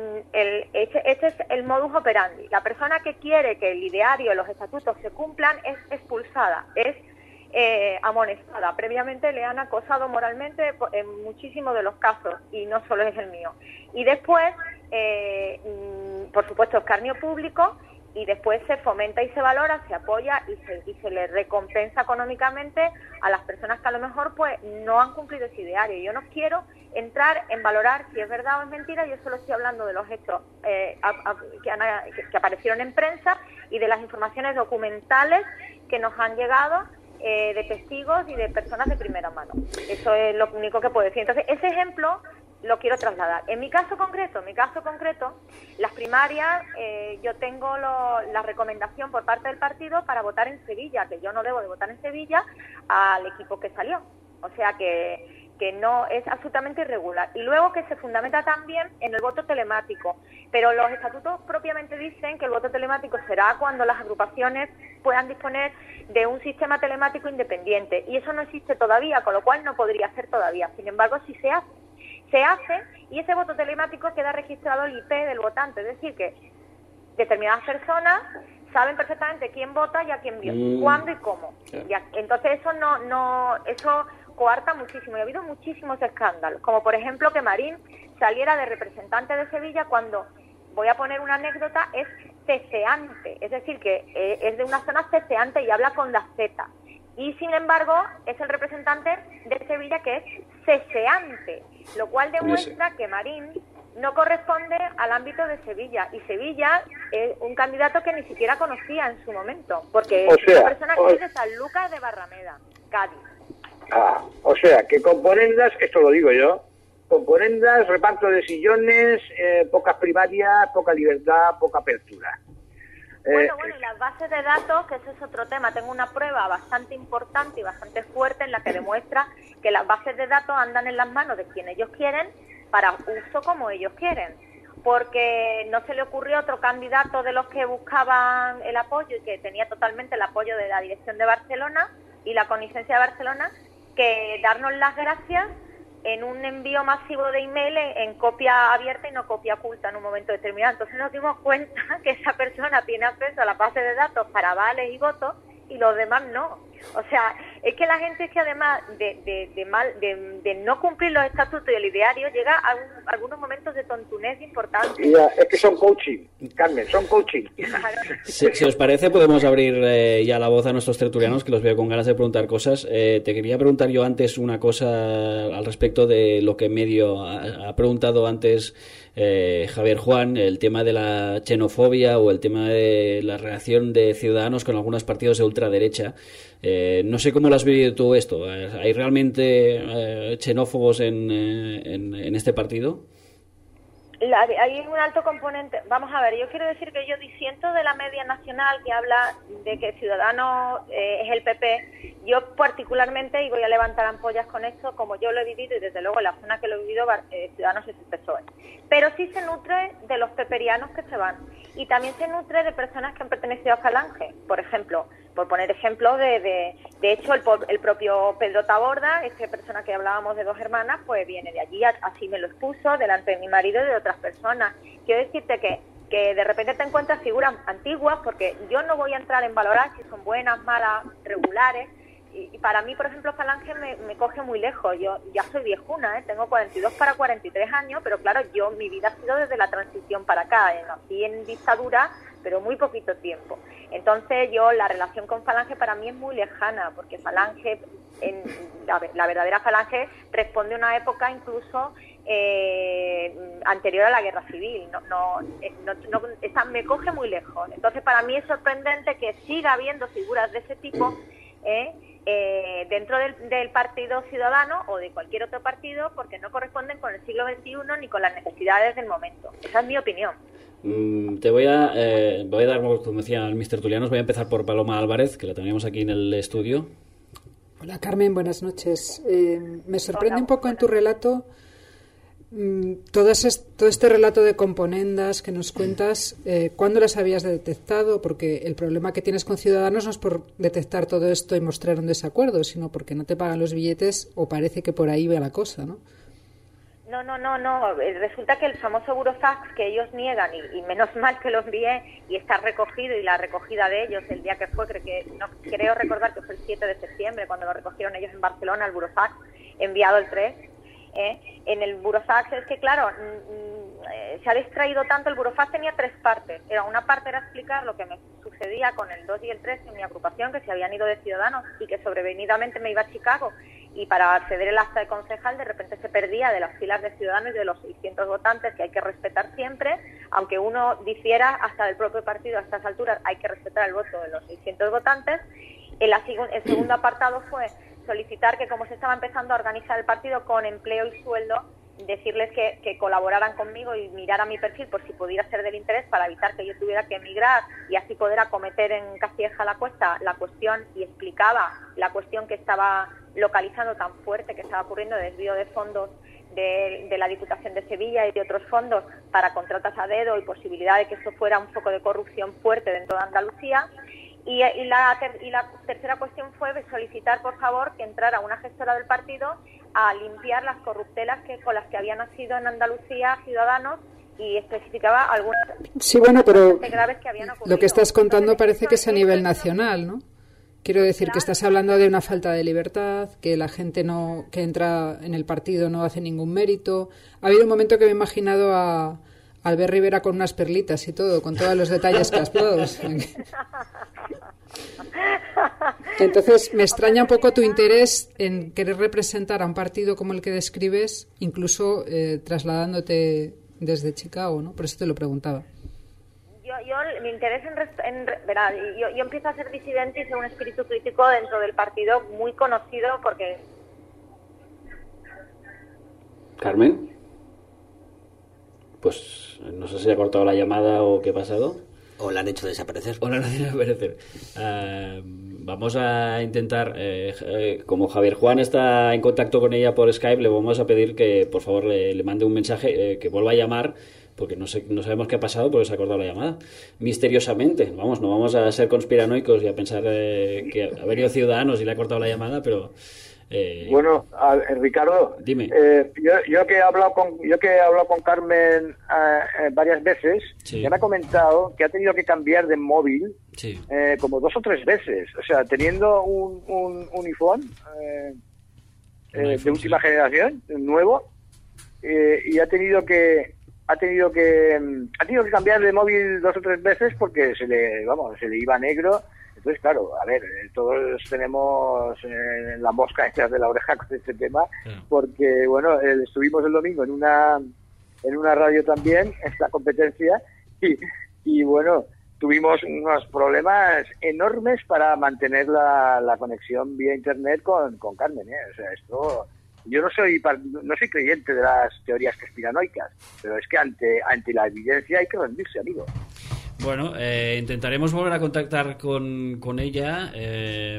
el, este, este es el modus operandi. La persona que quiere que el ideario y los estatutos se cumplan es expulsada, es Eh, amonestada. Previamente le han acosado moralmente en muchísimos de los casos y no solo es el mío. Y después, eh, por supuesto, escarnio público, y después se fomenta y se valora, se apoya y se, y se le recompensa económicamente a las personas que a lo mejor pues no han cumplido ese ideario. Yo no quiero entrar en valorar si es verdad o es mentira, yo solo estoy hablando de los hechos eh, a, a, que, han, que aparecieron en prensa y de las informaciones documentales que nos han llegado eh, de testigos y de personas de primera mano. Eso es lo único que puedo decir. Entonces, ese ejemplo lo quiero trasladar. En mi caso concreto, en mi caso concreto, las primarias, eh, yo tengo lo, la recomendación por parte del partido para votar en Sevilla, que yo no debo de votar en Sevilla al equipo que salió. O sea que que no es absolutamente irregular. Y luego que se fundamenta también en el voto telemático. Pero los estatutos propiamente dicen que el voto telemático será cuando las agrupaciones puedan disponer de un sistema telemático independiente. Y eso no existe todavía, con lo cual no podría ser todavía. Sin embargo, sí se hace. Se hace y ese voto telemático queda registrado el I P del votante. Es decir, que determinadas personas saben perfectamente quién vota y a quién vio, mm. cuándo y cómo. Yeah. Ya, entonces eso no, no, eso coarta muchísimo. Y ha habido muchísimos escándalos, como por ejemplo que Marín saliera de representante de Sevilla cuando, voy a poner una anécdota, es ceceante, es decir, que eh, es de una zona ceceante y habla con la Z. Y sin embargo es el representante de Sevilla que es ceseante, lo cual demuestra que Marín no corresponde al ámbito de Sevilla, y Sevilla es un candidato que ni siquiera conocía en su momento, porque
o
es
sea,
una persona que
o...
es de San Lucas de Barrameda, Cádiz.
Ah, o sea, que componendas, esto lo digo yo, componendas, reparto de sillones, eh, pocas primarias, poca libertad, poca apertura.
Bueno,
eh,
bueno, y las bases de datos, que ese es otro tema. Tengo una prueba bastante importante y bastante fuerte en la que demuestra que las bases de datos andan en las manos de quien ellos quieren para uso como ellos quieren. Porque no se le ocurrió a otro candidato de los que buscaban el apoyo y que tenía totalmente el apoyo de la dirección de Barcelona y la connivencia de Barcelona, que darnos las gracias en un envío masivo de email en, en copia abierta y no copia oculta en un momento determinado. Entonces nos dimos cuenta que esa persona tiene acceso a la base de datos para avales y votos y los demás no. O sea, es que la gente es que además de, de, de, mal, de, de no cumplir los estatutos y el ideario llega a, un, a algunos momentos de tontunez importantes.
Ya, es que son coaching, Carmen, son coaching.
Si, si os parece, podemos abrir eh, ya la voz a nuestros tertulianos, que los veo con ganas de preguntar cosas. Eh, te quería preguntar yo antes una cosa al respecto de lo que medio ha, ha preguntado antes eh, Javier Juan, el tema de la xenofobia o el tema de la relación de Ciudadanos con algunos partidos de ultraderecha. Eh, no sé cómo lo has vivido tú esto. ¿Hay realmente eh, xenófobos en, eh, en, en este partido?
La, hay un alto componente. Vamos a ver, yo quiero decir que yo disiento de la media nacional que habla de que Ciudadanos eh, es el P P. Yo particularmente, y voy a levantar ampollas con esto, como yo lo he vivido y desde luego en la zona que lo he vivido, eh, Ciudadanos es el P S O E. Pero sí se nutre de los peperianos que se van. Y también se nutre de personas que han pertenecido a Falange. Por ejemplo, por poner ejemplos, de, de, de hecho el, el propio Pedro Taborda, esta persona que hablábamos de dos hermanas, pues viene de allí, así me lo expuso, delante de mi marido y de otras personas. Quiero decirte que, que de repente te encuentras figuras antiguas, porque yo no voy a entrar en valorar si son buenas, malas, regulares, y, y para mí, por ejemplo, Falange me, me coge muy lejos. Yo ya soy viejuna, ¿eh? Tengo cuarenta y dos para cuarenta y tres años, pero claro, yo mi vida ha sido desde la transición para acá, ¿eh? Nací en dictadura, pero muy poquito tiempo. Entonces yo, la relación con Falange para mí es muy lejana, porque Falange, en, la, la verdadera Falange responde a una época incluso eh, anterior a la guerra civil. No, no, no, no, esa me coge muy lejos. Entonces para mí es sorprendente que siga habiendo figuras de ese tipo eh, eh, dentro del, del Partido Ciudadano o de cualquier otro partido, porque no corresponden con el siglo veintiuno ni con las necesidades del momento. Esa es mi opinión.
Mm, te voy a eh, voy a dar, como decía el mister Tulianos, voy a empezar por Paloma Álvarez, que la teníamos aquí en el estudio.
Hola Carmen, buenas noches. Eh, me sorprende
Hola,
un poco en tu relato mmm, todo, ese, todo este relato de componendas que nos cuentas. Eh, ¿Cuándo las habías detectado? Porque el problema que tienes con Ciudadanos no es por detectar todo esto y mostrar un desacuerdo, sino porque no te pagan los billetes o parece que por ahí va la cosa, ¿no?
No, no, no, no. Resulta que el famoso burofax que ellos niegan, y, y menos mal que lo envié y está recogido, y la recogida de ellos el día que fue, creo que no creo recordar que fue el siete de septiembre, cuando lo recogieron ellos en Barcelona, el burofax enviado el tres. ¿eh? En el burofax es que, claro, eh, se ha distraído tanto. El burofax tenía tres partes. Era una parte era explicar lo que me sucedía con el dos y el tres en mi agrupación, que se habían ido de Ciudadanos y que sobrevenidamente me iba a Chicago, y para acceder el acta de concejal de repente se perdía de las filas de Ciudadanos y de los seiscientos votantes, que hay que respetar siempre, aunque uno difiera hasta del propio partido a estas alturas, hay que respetar el voto de los seiscientos votantes. El, el segundo apartado fue solicitar que, como se estaba empezando a organizar el partido con empleo y sueldo, decirles que, que colaboraran conmigo y miraran mi perfil por si pudiera ser del interés para evitar que yo tuviera que emigrar y así poder acometer en Castilleja la Cuesta la cuestión, y explicaba la cuestión que estaba localizando tan fuerte que estaba ocurriendo de desvío de fondos de, de la Diputación de Sevilla y de otros fondos para contratas a dedo y posibilidad de que esto fuera un foco de corrupción fuerte dentro de Andalucía. Y, y, la ter, y la tercera cuestión fue solicitar, por favor, que entrara una gestora del partido a limpiar las corruptelas que con las que habían nacido en Andalucía Ciudadanos, y especificaba algunas
sí, bueno, pero
graves que habían ocurrido.
Lo que estás contando parece que es a nivel nacional, ¿no? Quiero decir que estás hablando de una falta de libertad, que la gente no que entra en el partido no hace ningún mérito. Ha habido un momento que me he imaginado a Albert Rivera con unas perlitas y todo, con todos los detalles caspados. Entonces, me extraña un poco tu interés en querer representar a un partido como el que describes, incluso eh, trasladándote desde Chicago, ¿no? Por eso te lo preguntaba.
Yo, yo mi interés en, en verá, yo, yo empiezo a ser disidente y ser un espíritu crítico dentro del partido muy conocido porque...
Carmen, pues no sé si ha cortado la llamada o qué ha pasado.
O la han hecho desaparecer.
O la han hecho desaparecer. Uh, vamos a intentar, eh, eh, como Javier Juan está en contacto con ella por Skype, le vamos a pedir que por favor le, le mande un mensaje, eh, que vuelva a llamar, porque no sé, no sabemos qué ha pasado, porque se ha cortado la llamada. Misteriosamente, vamos, no vamos a ser conspiranoicos y a pensar eh, que ha venido Ciudadanos y le ha cortado la llamada, pero... Eh,
bueno, a, eh, Ricardo,
dime.
Eh, yo, yo que he hablado con yo que he hablado con Carmen eh, eh, varias veces,
sí.
ya me ha comentado que ha tenido que cambiar de móvil
sí.
eh, como dos o tres veces, o sea, teniendo un, un, un iPhone, eh, un eh, iPhone de última sí. generación, nuevo, eh, y ha tenido que ha tenido que ha tenido que cambiar de móvil dos o tres veces porque se le vamos se le iba negro. Entonces, claro, a ver, todos tenemos eh, la mosca detrás de la oreja con este tema, porque, bueno, eh, estuvimos el domingo en una en una radio también, en la competencia, y, y bueno, tuvimos unos problemas enormes para mantener la, la conexión vía Internet con, con Carmen, ¿eh? O sea, esto... Yo no soy no soy creyente de las teorías conspiranoicas, pero es que ante ante la evidencia hay que rendirse, amigo.
Bueno, eh, intentaremos volver a contactar con, con ella. Eh,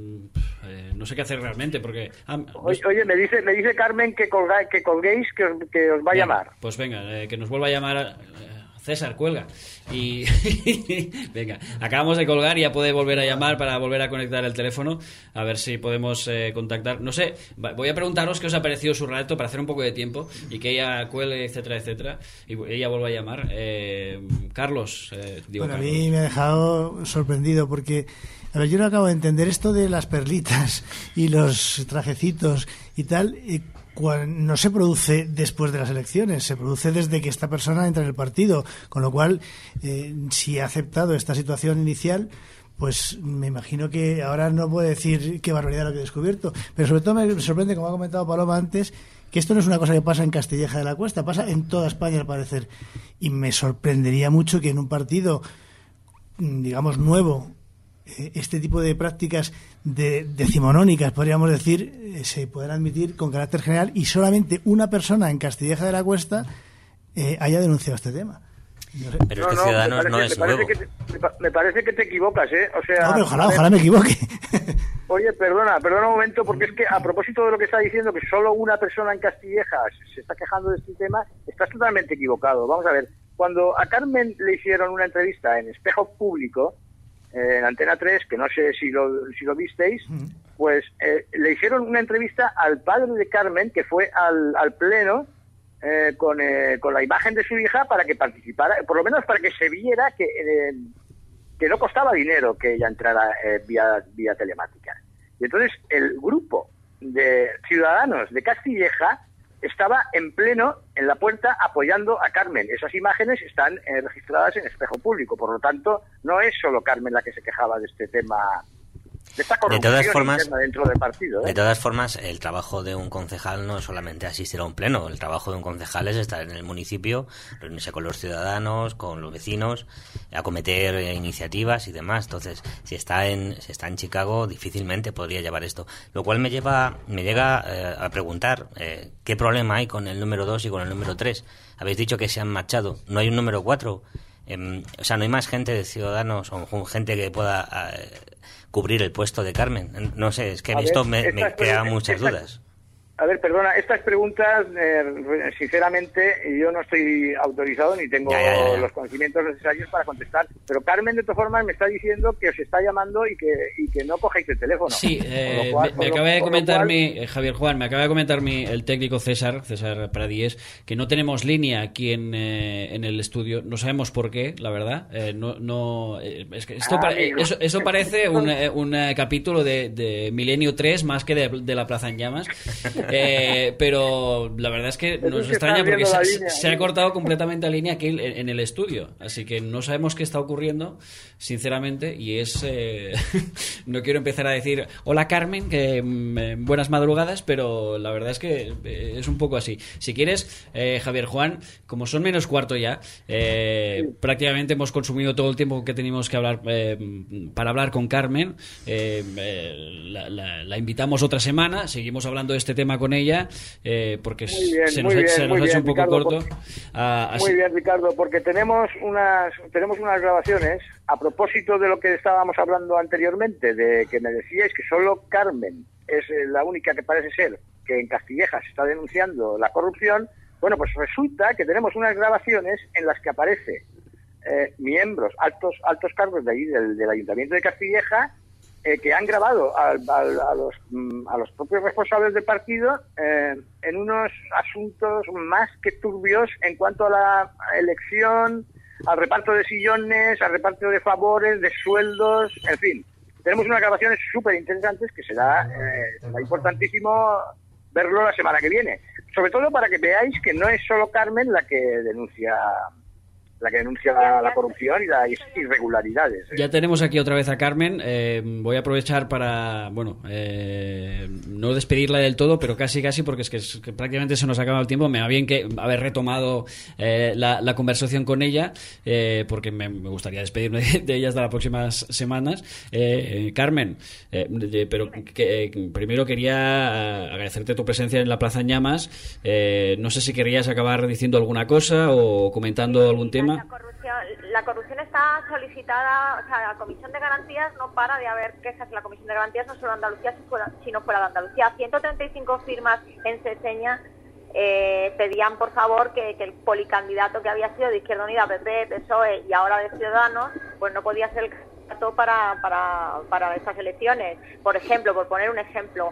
eh, no sé qué hacer realmente, porque... Ah,
oye, oye, me dice me dice Carmen que, colga, que colguéis, que os, que os va a
bien,
llamar.
Pues venga, eh, que nos vuelva a llamar... Eh, César, cuelga. Y venga, acabamos de colgar y ya puede volver a llamar para volver a conectar el teléfono, a ver si podemos eh, contactar. No sé, voy a preguntaros qué os ha parecido su relato para hacer un poco de tiempo y que ella cuelgue, etcétera, etcétera, y ella vuelva a llamar. Eh, Carlos, eh, digo
bueno,
Carlos.
A mí me ha dejado sorprendido porque, a ver, yo no acabo de entender esto de las perlitas y los trajecitos y tal. Eh, no se produce después de las elecciones, se produce desde que esta persona entra en el partido, con lo cual eh, si ha aceptado esta situación inicial, pues me imagino que ahora no puede decir qué barbaridad lo que he descubierto, pero sobre todo me sorprende, como ha comentado Paloma antes, que esto no es una cosa que pasa en Castilleja de la Cuesta, pasa en toda España al parecer, y me sorprendería mucho que en un partido digamos nuevo, este tipo de prácticas de, decimonónicas, podríamos decir, eh, se pueden admitir con carácter general y solamente una persona en Castilleja de la Cuesta eh, haya denunciado este tema.
No sé. Pero es que no, Ciudadanos no, parece, no es
me
nuevo.
Parece que te, me parece que te equivocas, ¿eh? O sea,
no, pero ojalá, ojalá me equivoque.
Oye, perdona, perdona un momento, porque es que a propósito de lo que está diciendo, que solo una persona en Castilleja se está quejando de este tema, estás totalmente equivocado. Vamos a ver, cuando a Carmen le hicieron una entrevista en Espejo Público, en Antena tres, que no sé si lo, si lo visteis, pues eh, le hicieron una entrevista al padre de Carmen, que fue al, al pleno eh, con, eh, con la imagen de su hija para que participara, por lo menos para que se viera que, eh, que no costaba dinero que ella entrara eh, vía, vía telemática. Y entonces el grupo de Ciudadanos de Castilleja estaba en pleno en la puerta apoyando a Carmen. Esas imágenes están eh, registradas en Espejo Público, por lo tanto, no es solo Carmen la que se quejaba de este tema de esta
De
corrupción
todas formas,
interna dentro del partido. ¿eh?
De todas formas, el trabajo de un concejal no es solamente asistir a un pleno. El trabajo de un concejal es estar en el municipio, reunirse con los ciudadanos, con los vecinos, acometer eh, iniciativas y demás. Entonces, si está en si está en Chicago, difícilmente podría llevar esto. Lo cual me lleva me llega eh, a preguntar eh, qué problema hay con el número dos y con el número tres. Habéis dicho que se han marchado. ¿No hay un número cuatro? Eh, o sea, ¿no hay más gente de Ciudadanos o gente que pueda eh, cubrir el puesto de Carmen? No sé, es que
A
esto
ver,
me, me crea muchas
esta-
dudas.
A ver, perdona, estas preguntas, eh, sinceramente, yo no estoy autorizado ni tengo
Ya, ya, ya, ya.
los conocimientos necesarios para contestar. Pero Carmen, de todas formas, me está diciendo que os está llamando y que, y que no cogéis el teléfono.
Sí,
Con lo
eh,
cual-
me,
con
me
lo-
acaba de
con lo
comentar
cual-
mi eh, Javier Juan, me acaba de comentar mi el técnico César, César Pradíes, que no tenemos línea aquí en, eh, en el estudio. No sabemos por qué, la verdad. Eh, no, no, eh, es que esto
Ah,
pare-
amigo.
eso, eso parece un, eh, un eh, capítulo de, de Milenio tres más que de, de La Plaza en Llamas. Eh, pero la verdad es que
Pero
nos
es que
extraña
está
porque
abriendo
se,
la línea.
se ha cortado completamente la línea aquí en, en el estudio. Así que no sabemos qué está ocurriendo, sinceramente, y es... eh, no quiero empezar a decir hola Carmen, que mm, eh, buenas madrugadas, pero la verdad es que eh, es un poco así. Si quieres, eh, Javier Juan, como son menos cuarto ya, eh, prácticamente hemos consumido todo el tiempo que teníamos que hablar eh, para hablar con Carmen. Eh, eh, la, la- la invitamos otra semana, seguimos hablando de este tema con ella, eh, porque
Muy bien,
se nos,
muy
ha,
bien,
se nos
muy
ha hecho
bien,
un poco
Ricardo,
corto.
porque-
Ah, así-
Muy bien, Ricardo, porque tenemos unas tenemos unas grabaciones a propósito de lo que estábamos hablando anteriormente, de que me decíais que solo Carmen es eh, la única que parece ser que en Castilleja se está denunciando la corrupción. Bueno, pues resulta que tenemos unas grabaciones en las que aparece eh, miembros, altos altos cargos de ahí del, del Ayuntamiento de Castilleja, eh, que han grabado al- al- a, los, mm, a los propios responsables del partido eh, en unos asuntos más que turbios en cuanto a la elección, al reparto de sillones, al reparto de favores, de sueldos, en fin. Tenemos unas grabaciones súper interesantes que será, eh, será importantísimo verlo la semana que viene. Sobre todo para que veáis que no es solo Carmen la que denuncia la que denuncia la, la corrupción y las irregularidades. ¿eh?
Ya tenemos aquí otra vez a Carmen. Eh, voy a aprovechar para, bueno, eh, no despedirla del todo, pero casi, casi, porque es que, es que prácticamente se nos acaba el tiempo. Me va bien que haber retomado eh, la, la conversación con ella, eh, porque me, me gustaría despedirme de, de ella hasta las próximas semanas. Eh, eh, Carmen, eh, de- pero que, eh, primero quería agradecerte tu presencia en la Plaza en Llamas. Eh, no sé si querías acabar diciendo alguna cosa o comentando algún tema.
La corrupción, la corrupción está solicitada, o sea, la Comisión de Garantías no para de haber quejas en la Comisión de Garantías, no solo de Andalucía, si fuera- sino fuera de Andalucía. ciento treinta y cinco firmas en Seseña eh, pedían, por favor, que, que el policandidato que había sido de Izquierda Unida, P P, P S O E y ahora de Ciudadanos, pues no podía ser el candidato para, para, para estas elecciones. Por ejemplo, por poner un ejemplo,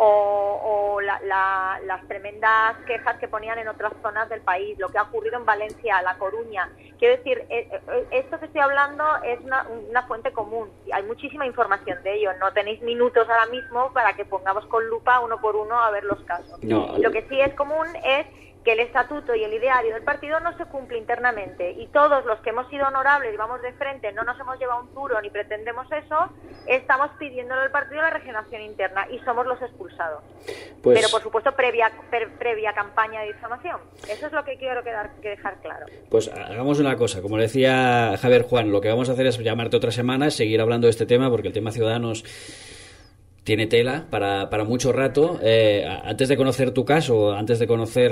o, o la- la- las tremendas quejas que ponían en otras zonas del país, lo que ha ocurrido en Valencia, La Coruña. Quiero decir, eh, eh, esto que estoy hablando es una, una fuente común. Hay muchísima información de ello. No tenéis minutos ahora mismo para que pongamos con lupa uno por uno a ver los casos.
No.
Lo que sí es común es que el estatuto y el ideario del partido no se cumple internamente, y todos los que hemos sido honorables y vamos de frente, no nos hemos llevado un duro ni pretendemos eso, estamos pidiéndole al partido la regeneración interna y somos los expulsados.
Pues-
Pero por supuesto previa pre- previa campaña de difamación. Eso es lo que quiero quedar, que dejar claro.
Pues hagamos una cosa, como decía Javier Juan, lo que vamos a hacer es llamarte otra semana, seguir hablando de este tema, porque el tema Ciudadanos tiene tela para, para mucho rato. Eh, a- antes de conocer tu caso, antes de conocer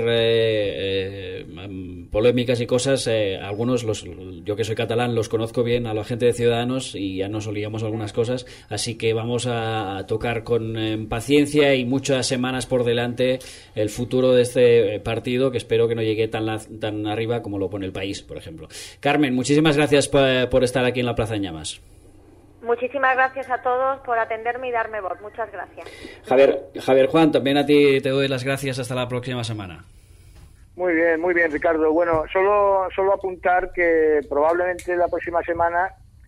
eh, eh, mm, polémicas y cosas, eh, algunos, los, yo que soy catalán, los conozco bien a la gente de Ciudadanos y ya nos olíamos algunas cosas, así que vamos a, a tocar con eh, paciencia y muchas semanas por delante el futuro de este eh, partido, que espero que no llegue tan, la- tan arriba como lo pone El País, por ejemplo. Carmen, muchísimas gracias por, por estar aquí en la Plaza en Llamas.
Muchísimas gracias a todos por atenderme y darme voz. Muchas gracias.
Javier, Javier Juan, también a ti te doy las gracias. Hasta la próxima semana.
Muy bien, muy bien, Ricardo. Bueno, solo solo apuntar que probablemente la próxima semana,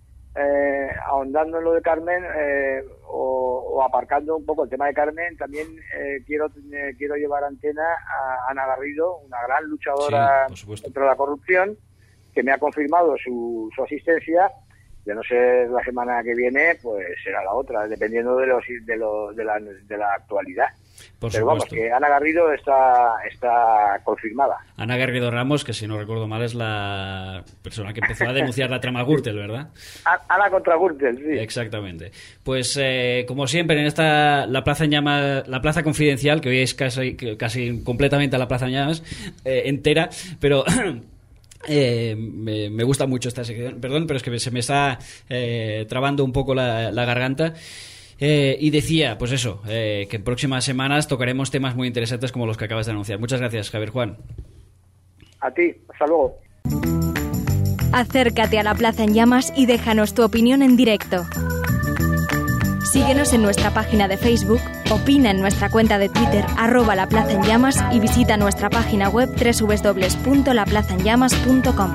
eh, ahondando en lo de Carmen eh, o, o aparcando un poco el tema de Carmen, también eh, quiero eh, quiero llevar antena a Ana Garrido, una gran luchadora
Sí, por supuesto.
contra la corrupción, que me ha confirmado su, su asistencia. De no ser la semana que viene, pues será la otra, dependiendo de los de, los, de, la, de la actualidad.
Por
Pero
supuesto.
vamos, que Ana Garrido está está confirmada.
Ana Garrido Ramos, que si no recuerdo mal es la persona que empezó a denunciar la trama Gürtel, ¿verdad?
Ana contra Gürtel, sí.
Exactamente. Pues eh, como siempre en esta la plaza en llamas, la plaza confidencial, que hoy es casi casi completamente la plaza en llamas eh, entera, pero Eh, me, me gusta mucho esta sección, perdón, pero es que se me está eh, trabando un poco la, la garganta. Eh, y decía, pues eso, eh, que en próximas semanas tocaremos temas muy interesantes como los que acabas de anunciar. Muchas gracias, Javier Juan.
A ti, hasta luego.
Acércate a la Plaza en Llamas y déjanos tu opinión en directo. Síguenos en nuestra página de Facebook, opina en nuestra cuenta de Twitter, arroba La Plaza en Llamas, y visita nuestra página web doble u doble u doble u punto la plaza en llamas punto com.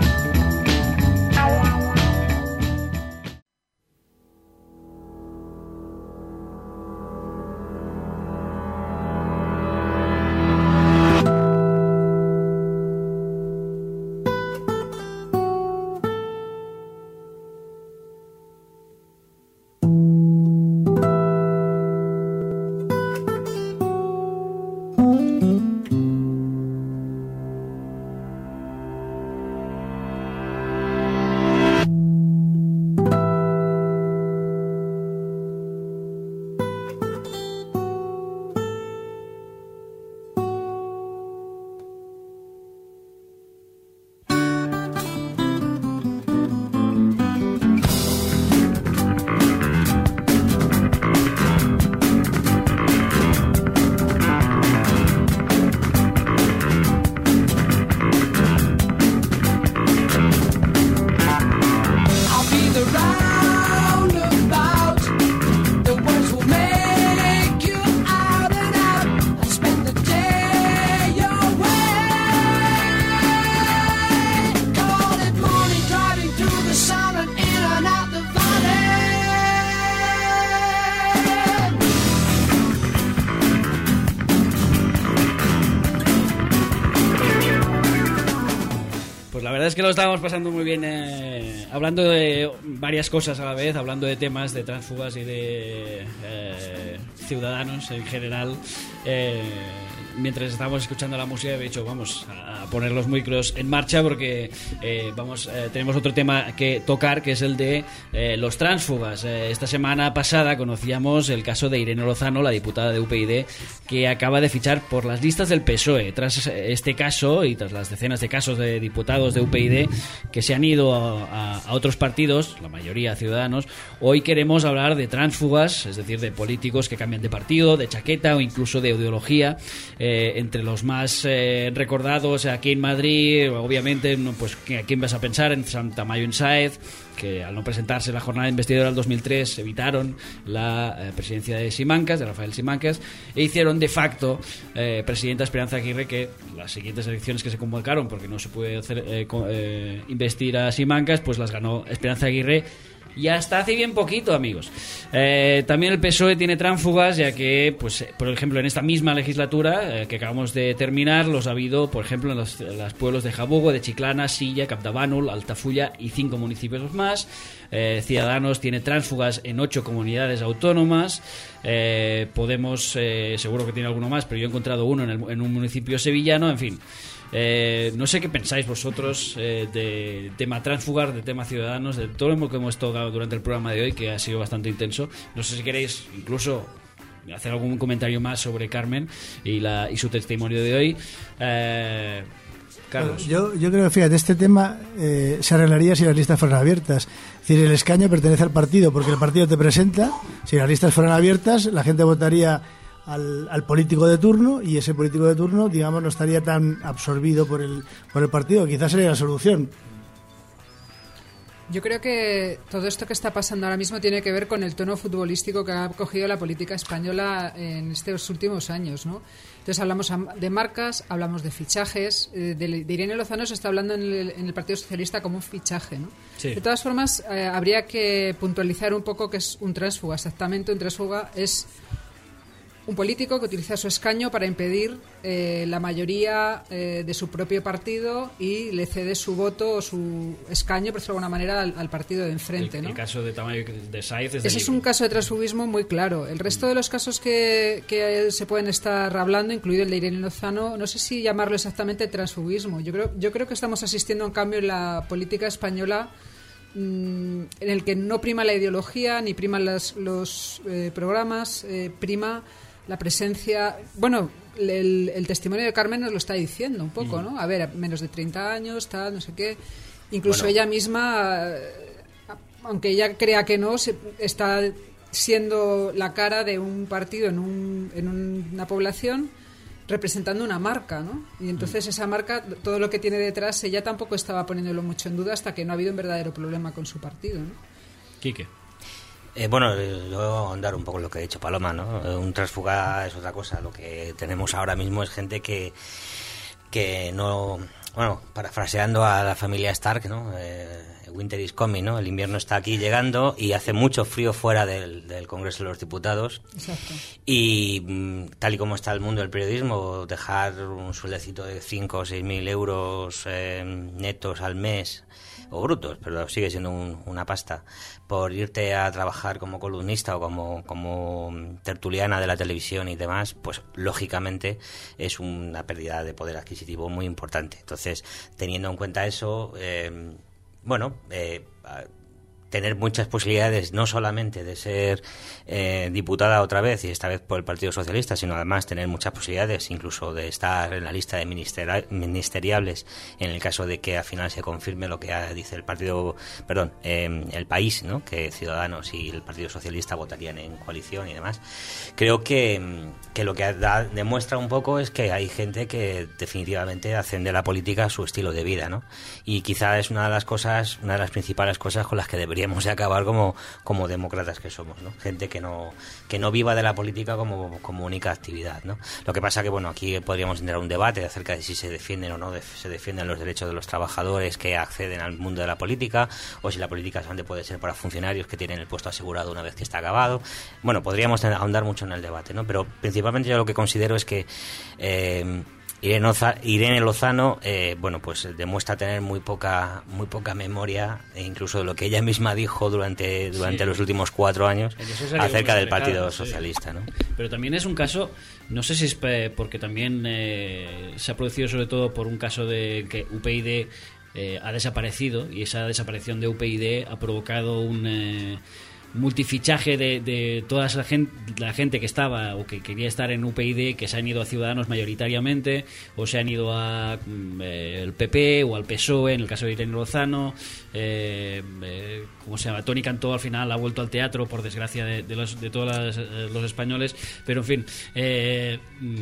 Es que lo estábamos pasando muy bien eh, hablando de varias cosas a la vez, hablando de temas de tránsfugas y de eh, ciudadanos en general. Eh, mientras estábamos escuchando la música, he dicho vamos a poner los micros en marcha porque eh, vamos eh, tenemos otro tema que tocar, que es el de eh, los tránsfugas. Eh, esta semana pasada conocíamos el caso de Irene Lozano, la diputada de U P YD, que acaba de fichar por las listas del P S O E. Tras este caso y tras las decenas de casos de diputados de U P YD que se han ido a, a, a otros partidos, la mayoría Ciudadanos, hoy queremos hablar de tránsfugas, es decir, de políticos que cambian de partido, de chaqueta o incluso de ideología. Eh, entre los más eh, recordados aquí en Madrid, obviamente, no, pues ¿a quién vas a pensar? En Santamayo Sáez, que al no presentarse la jornada de investidura del dos mil tres evitaron la eh, presidencia de Simancas, de Rafael Simancas, e hicieron de facto eh, presidenta Esperanza Aguirre, que las siguientes elecciones que se convocaron, porque no se puede hacer, eh, co- eh, investir a Simancas, pues las ganó Esperanza Aguirre. Y hasta hace bien poquito, amigos. Eh, también el P S O E tiene tránsfugas, ya que, pues, por ejemplo, en esta misma legislatura eh, que acabamos de terminar, los ha habido, por ejemplo, en los, en los pueblos de Jabugo, de Chiclana, Silla, Capdavànol, Altafulla y cinco municipios más. Eh, Ciudadanos tiene tránsfugas en ocho comunidades autónomas. Eh, Podemos, eh, seguro que tiene alguno más, pero yo he encontrado uno en, el, en un municipio sevillano. En fin. Eh, no sé qué pensáis vosotros eh, de tema tránsfugas, de tema Ciudadanos, de todo lo que hemos tocado durante el programa de hoy, que ha sido bastante intenso. No sé si queréis incluso hacer algún comentario más sobre Carmen y, la, y su testimonio de hoy. Eh, Carlos.
Yo, yo creo que, fíjate, este tema eh, se arreglaría si las listas fueran abiertas. Es decir, el escaño pertenece al partido porque el partido te presenta. Si las listas fueran abiertas, la gente votaría Al, al político de turno, y ese político de turno, digamos, no estaría tan absorbido por el por el partido. Quizás sería la solución.
Yo creo que todo esto que está pasando ahora mismo tiene que ver con el tono futbolístico que ha cogido la política española en estos últimos años, ¿no? Entonces hablamos de marcas, hablamos de fichajes. De, de Irene Lozano se está hablando en el, en el Partido Socialista como un fichaje, ¿no? Sí. De todas formas, eh, habría que puntualizar un poco qué es un tránsfuga. Exactamente, un tránsfuga es un político que utiliza su escaño para impedir eh, la mayoría eh, de su propio partido y le cede su voto o su escaño, por decirlo de alguna manera, al, al partido de enfrente.
El,
¿no?
el caso de Tamayo de Saiz es
Ese es un caso de transfugismo muy claro. El resto de los casos que, que se pueden estar hablando, incluido el de Irene Lozano, no sé si llamarlo exactamente transfugismo. Yo creo, yo creo que estamos asistiendo a un cambio en la política española en el que no prima la ideología ni priman las, los eh, programas, eh, prima la presencia. Bueno, el, el testimonio de Carmen nos lo está diciendo un poco, ¿no? A ver, menos de treinta años, tal, no sé qué. Incluso bueno, ella misma, aunque ella crea que no, se, está siendo la cara de un partido en, un, en un, una población, representando una marca, ¿no? Y entonces esa marca, todo lo que tiene detrás, ella tampoco estaba poniéndolo mucho en duda hasta que no ha habido un verdadero problema con su partido, ¿no?
Quique.
Eh, bueno, yo voy a ahondar un poco en lo que ha dicho Paloma, ¿no? Un transfuga es otra cosa. Lo que tenemos ahora mismo es gente que, que no... Bueno, parafraseando a la familia Stark, ¿no? Eh, winter is coming, ¿no? El invierno está aquí llegando y hace mucho frío fuera del, del Congreso de los Diputados.
Exacto.
Y tal y como está el mundo del periodismo, dejar un sueldecito de cinco o seis mil euros eh, netos al mes, o brutos, pero sigue siendo un, una pasta, por irte a trabajar como columnista o como, como tertuliana de la televisión y demás, pues lógicamente es una pérdida de poder adquisitivo muy importante. Entonces, teniendo en cuenta eso, eh, bueno, eh, tener muchas posibilidades, no solamente de ser eh, diputada otra vez, y esta vez por el Partido Socialista, sino además tener muchas posibilidades, incluso de estar en la lista de ministeri- ministeriables, en el caso de que al final se confirme lo que dice el Partido, perdón, eh, el País, ¿no? Que Ciudadanos y el Partido Socialista votarían en coalición y demás. Creo que, que lo que da, demuestra un poco es que hay gente que definitivamente hacen de la política su estilo de vida, ¿no? Y quizá es una de las cosas, una de las principales cosas con las que debería de acabar como, como demócratas que somos, ¿no? Gente que no que no viva de la política como, como única actividad, ¿no? Lo que pasa que, bueno, aquí podríamos tener un debate acerca de si se defienden o no de, se defienden los derechos de los trabajadores que acceden al mundo de la política, o si la política solamente puede ser para funcionarios que tienen el puesto asegurado una vez que está acabado. Bueno, podríamos ahondar mucho en el debate, ¿no? Pero principalmente yo lo que considero es que eh, Irene Lozano, eh, bueno, pues demuestra tener muy poca, muy poca memoria, e incluso de lo que ella misma dijo durante durante sí. los últimos cuatro años acerca del Partido Socialista, ¿no?
Pero también es un caso, no sé si es porque también eh, se ha producido sobre todo por un caso de que U P y eh, ha desaparecido, y esa desaparición de U P y ha provocado un eh, multifichaje de, de toda esa gente, la gente que estaba o que quería estar en U P y que se han ido a Ciudadanos mayoritariamente, o se han ido a eh, el P P o al P S O E, en el caso de Irene Lozano. eh, eh, ¿cómo se llama? Toni Cantó al final ha vuelto al teatro, por desgracia de, de, los, de todos las, eh, los españoles, pero en fin, eh,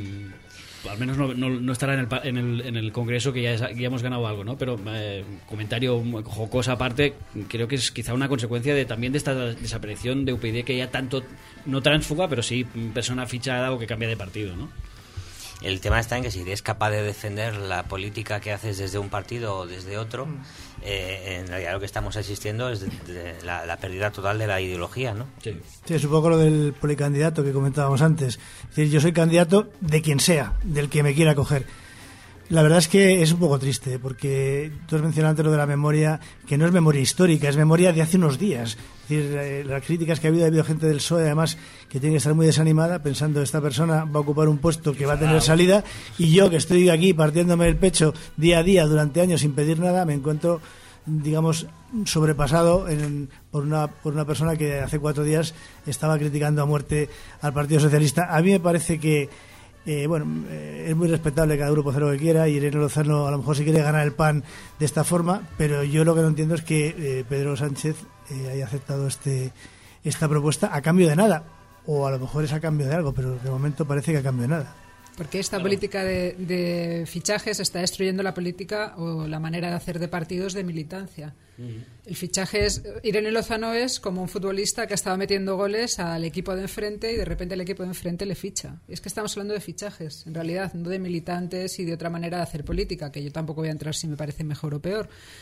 al menos no, no, no estará en el, en, el, en el Congreso, que ya, es, ya hemos ganado algo, ¿no? Pero eh, comentario jocosa aparte, creo que es quizá una consecuencia de también de esta desaparición de U P y que ya tanto, no tránsfuga, pero sí persona fichada o que cambia de partido, ¿no?
El tema está en que si eres capaz de defender la política que haces desde un partido o desde otro, mm. eh, en realidad lo que estamos asistiendo es de, de la, la pérdida total de la ideología, ¿no?
Sí. Sí, es un poco lo del policandidato que comentábamos antes. Es decir, yo soy candidato de quien sea, del que me quiera coger. La verdad es que es un poco triste, porque tú has mencionado antes lo de la memoria, que no es memoria histórica, es memoria de hace unos días. Es decir, eh, las críticas que ha habido, ha habido gente del P S O E, además, que tiene que estar muy desanimada, pensando esta persona va a ocupar un puesto que va a tener salida, y yo, que estoy aquí partiéndome el pecho día a día durante años sin pedir nada, me encuentro, digamos, sobrepasado en, por, una, por una persona que hace cuatro días estaba criticando a muerte al Partido Socialista. A mí me parece que Eh, bueno, eh, es muy respetable, cada grupo hacer lo que quiera, y Irene Lozano a lo mejor sí quiere ganar el pan de esta forma, pero yo lo que no entiendo es que eh, Pedro Sánchez eh, haya aceptado este esta propuesta a cambio de nada, o a lo mejor es a cambio de algo, pero de momento parece que a cambio de nada.
Porque esta claro. política de, de fichajes está destruyendo la política o la manera de hacer de partidos de militancia. Uh-huh. El fichaje es... Irene Lozano es como un futbolista que estaba metiendo goles al equipo de enfrente y de repente el equipo de enfrente le ficha. Y es que estamos hablando de fichajes, en realidad, no de militantes y de otra manera de hacer política, que yo tampoco voy a entrar si me parece mejor o peor.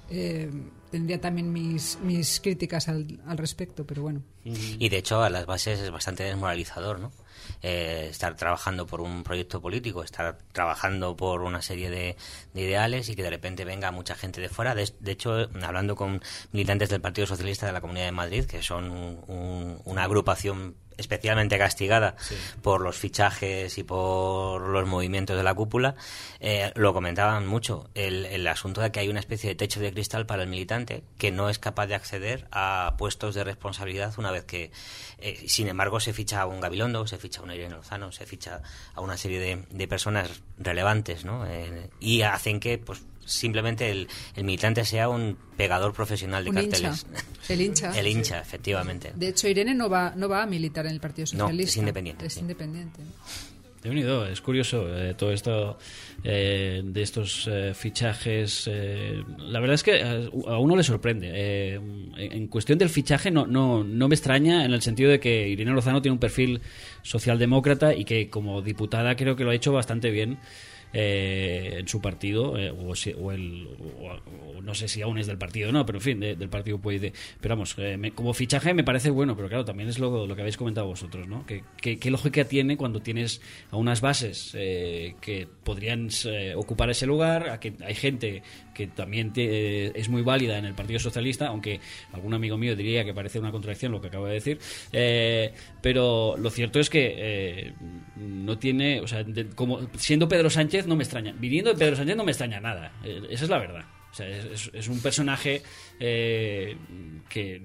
eh, tendría también mis, mis críticas al, al respecto, pero bueno.
Y de hecho a las bases es bastante desmoralizador, ¿no? Eh, estar trabajando por un proyecto político, estar trabajando por una serie de, de ideales y que de repente venga mucha gente de fuera. De, de hecho, hablando con militantes del Partido Socialista de la Comunidad de Madrid, que son un, un, una agrupación especialmente castigada sí. por los fichajes y por los movimientos de la cúpula, eh, lo comentaban mucho, el, el asunto de que hay una especie de techo de cristal para el militante que no es capaz de acceder a puestos de responsabilidad una vez que, eh, sin embargo, se ficha a un Gabilondo, se ficha a un Irene Lozano, se ficha a una serie de, de personas relevantes, ¿no? Eh, y hacen que, pues, simplemente el, el militante sea un pegador profesional de
un
carteles.
Hincha. El hincha.
El hincha, efectivamente.
De hecho, Irene no va no va a militar en el Partido Socialista.
No, es independiente.
Es
sí.
independiente.
De unido, es curioso eh, todo esto eh, de estos eh, fichajes. Eh, la verdad es que a uno le sorprende. Eh, en cuestión del fichaje no, no, no me extraña en el sentido de que Irene Lozano tiene un perfil socialdemócrata y que como diputada creo que lo ha hecho bastante bien. Eh, en su partido eh, o, si, o, el, o, o no sé si aún es del partido o no, pero en fin, de, del partido P U I D. Pero vamos, eh, me, como fichaje me parece bueno, pero claro, también es lo, lo que habéis comentado vosotros, ¿no? ¿Qué, qué, qué lógica tiene cuando tienes a unas bases eh, que podrían eh, ocupar ese lugar, a que hay gente que también te, eh, es muy válida en el Partido Socialista, aunque algún amigo mío diría que parece una contradicción lo que acabo de decir, eh, pero lo cierto es que eh, no tiene, o sea, de, como siendo Pedro Sánchez no me extraña, viniendo de Pedro Sánchez no me extraña nada, eh, esa es la verdad. O sea, es, es un personaje eh, que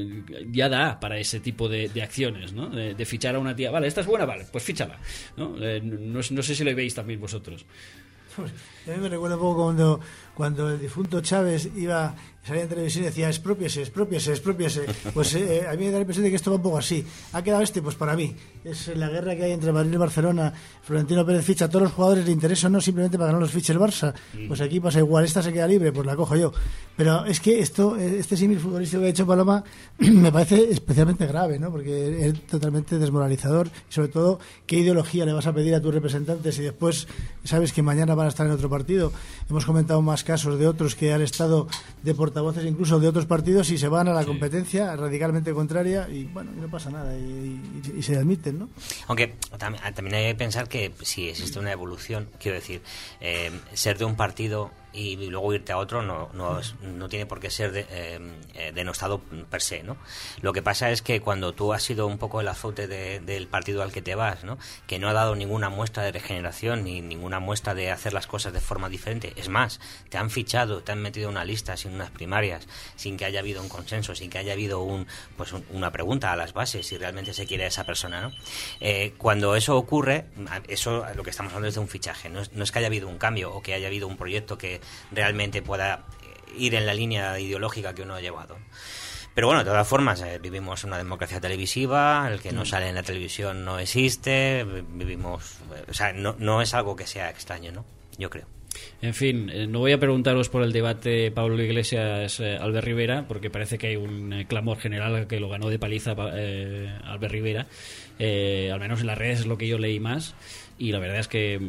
ya da para ese tipo de, de acciones, ¿no? De, de fichar a una tía, vale, esta es buena, vale, pues fíchala, ¿no? Eh, no, no sé si lo veis también vosotros.
Pues, a mí me recuerda un poco cuando, cuando el difunto Chávez iba, salía en televisión y decía expropiese, expropiese, expropiese. Pues eh, a mí me da la impresión de que esto va un poco así. Ha quedado este, pues para mí. Es la guerra que hay entre Madrid y Barcelona. Florentino Pérez ficha a todos los jugadores, le interesa o no, simplemente para ganar los fiches el Barça. Pues aquí pasa igual, esta se queda libre, pues la cojo yo. Pero es que esto, este símil futbolístico que ha hecho Paloma me parece especialmente grave, ¿no? Porque es totalmente desmoralizador y sobre todo, ¿qué ideología le vas a pedir a tus representantes si después sabes que mañana van a estar en otro partido? Hemos comentado más casos de otros que han estado de portavoces incluso de otros partidos y se van a la sí. competencia radicalmente contraria y bueno, y no pasa nada y, y, y se admiten, ¿no?
Aunque también, también hay que pensar que si existe una evolución, quiero decir, eh, ser de un partido y luego irte a otro no no, es, no tiene por qué ser de, eh, denostado per se, ¿no? Lo que pasa es que cuando tú has sido un poco el azote de, del partido al que te vas, ¿no? Que no ha dado ninguna muestra de regeneración ni ninguna muestra de hacer las cosas de forma diferente, es más, te han fichado, te han metido en una lista sin unas primarias, sin que haya habido un consenso, sin que haya habido un pues un, una pregunta a las bases si realmente se quiere a esa persona, ¿no? Eh, cuando eso ocurre, eso lo que estamos hablando es de un fichaje, no es, no es que haya habido un cambio o que haya habido un proyecto que realmente pueda ir en la línea ideológica que uno ha llevado. Pero bueno, de todas formas, eh, vivimos una democracia televisiva, el que no sale en la televisión no existe, vivimos... Eh, o sea, no, no es algo que sea extraño, ¿no? Yo creo.
En fin, eh, no voy a preguntaros por el debate Pablo Iglesias eh, Albert Rivera, porque parece que hay un eh, clamor general que lo ganó de paliza eh, Albert Rivera, eh, al menos en las redes es lo que yo leí más, y la verdad es que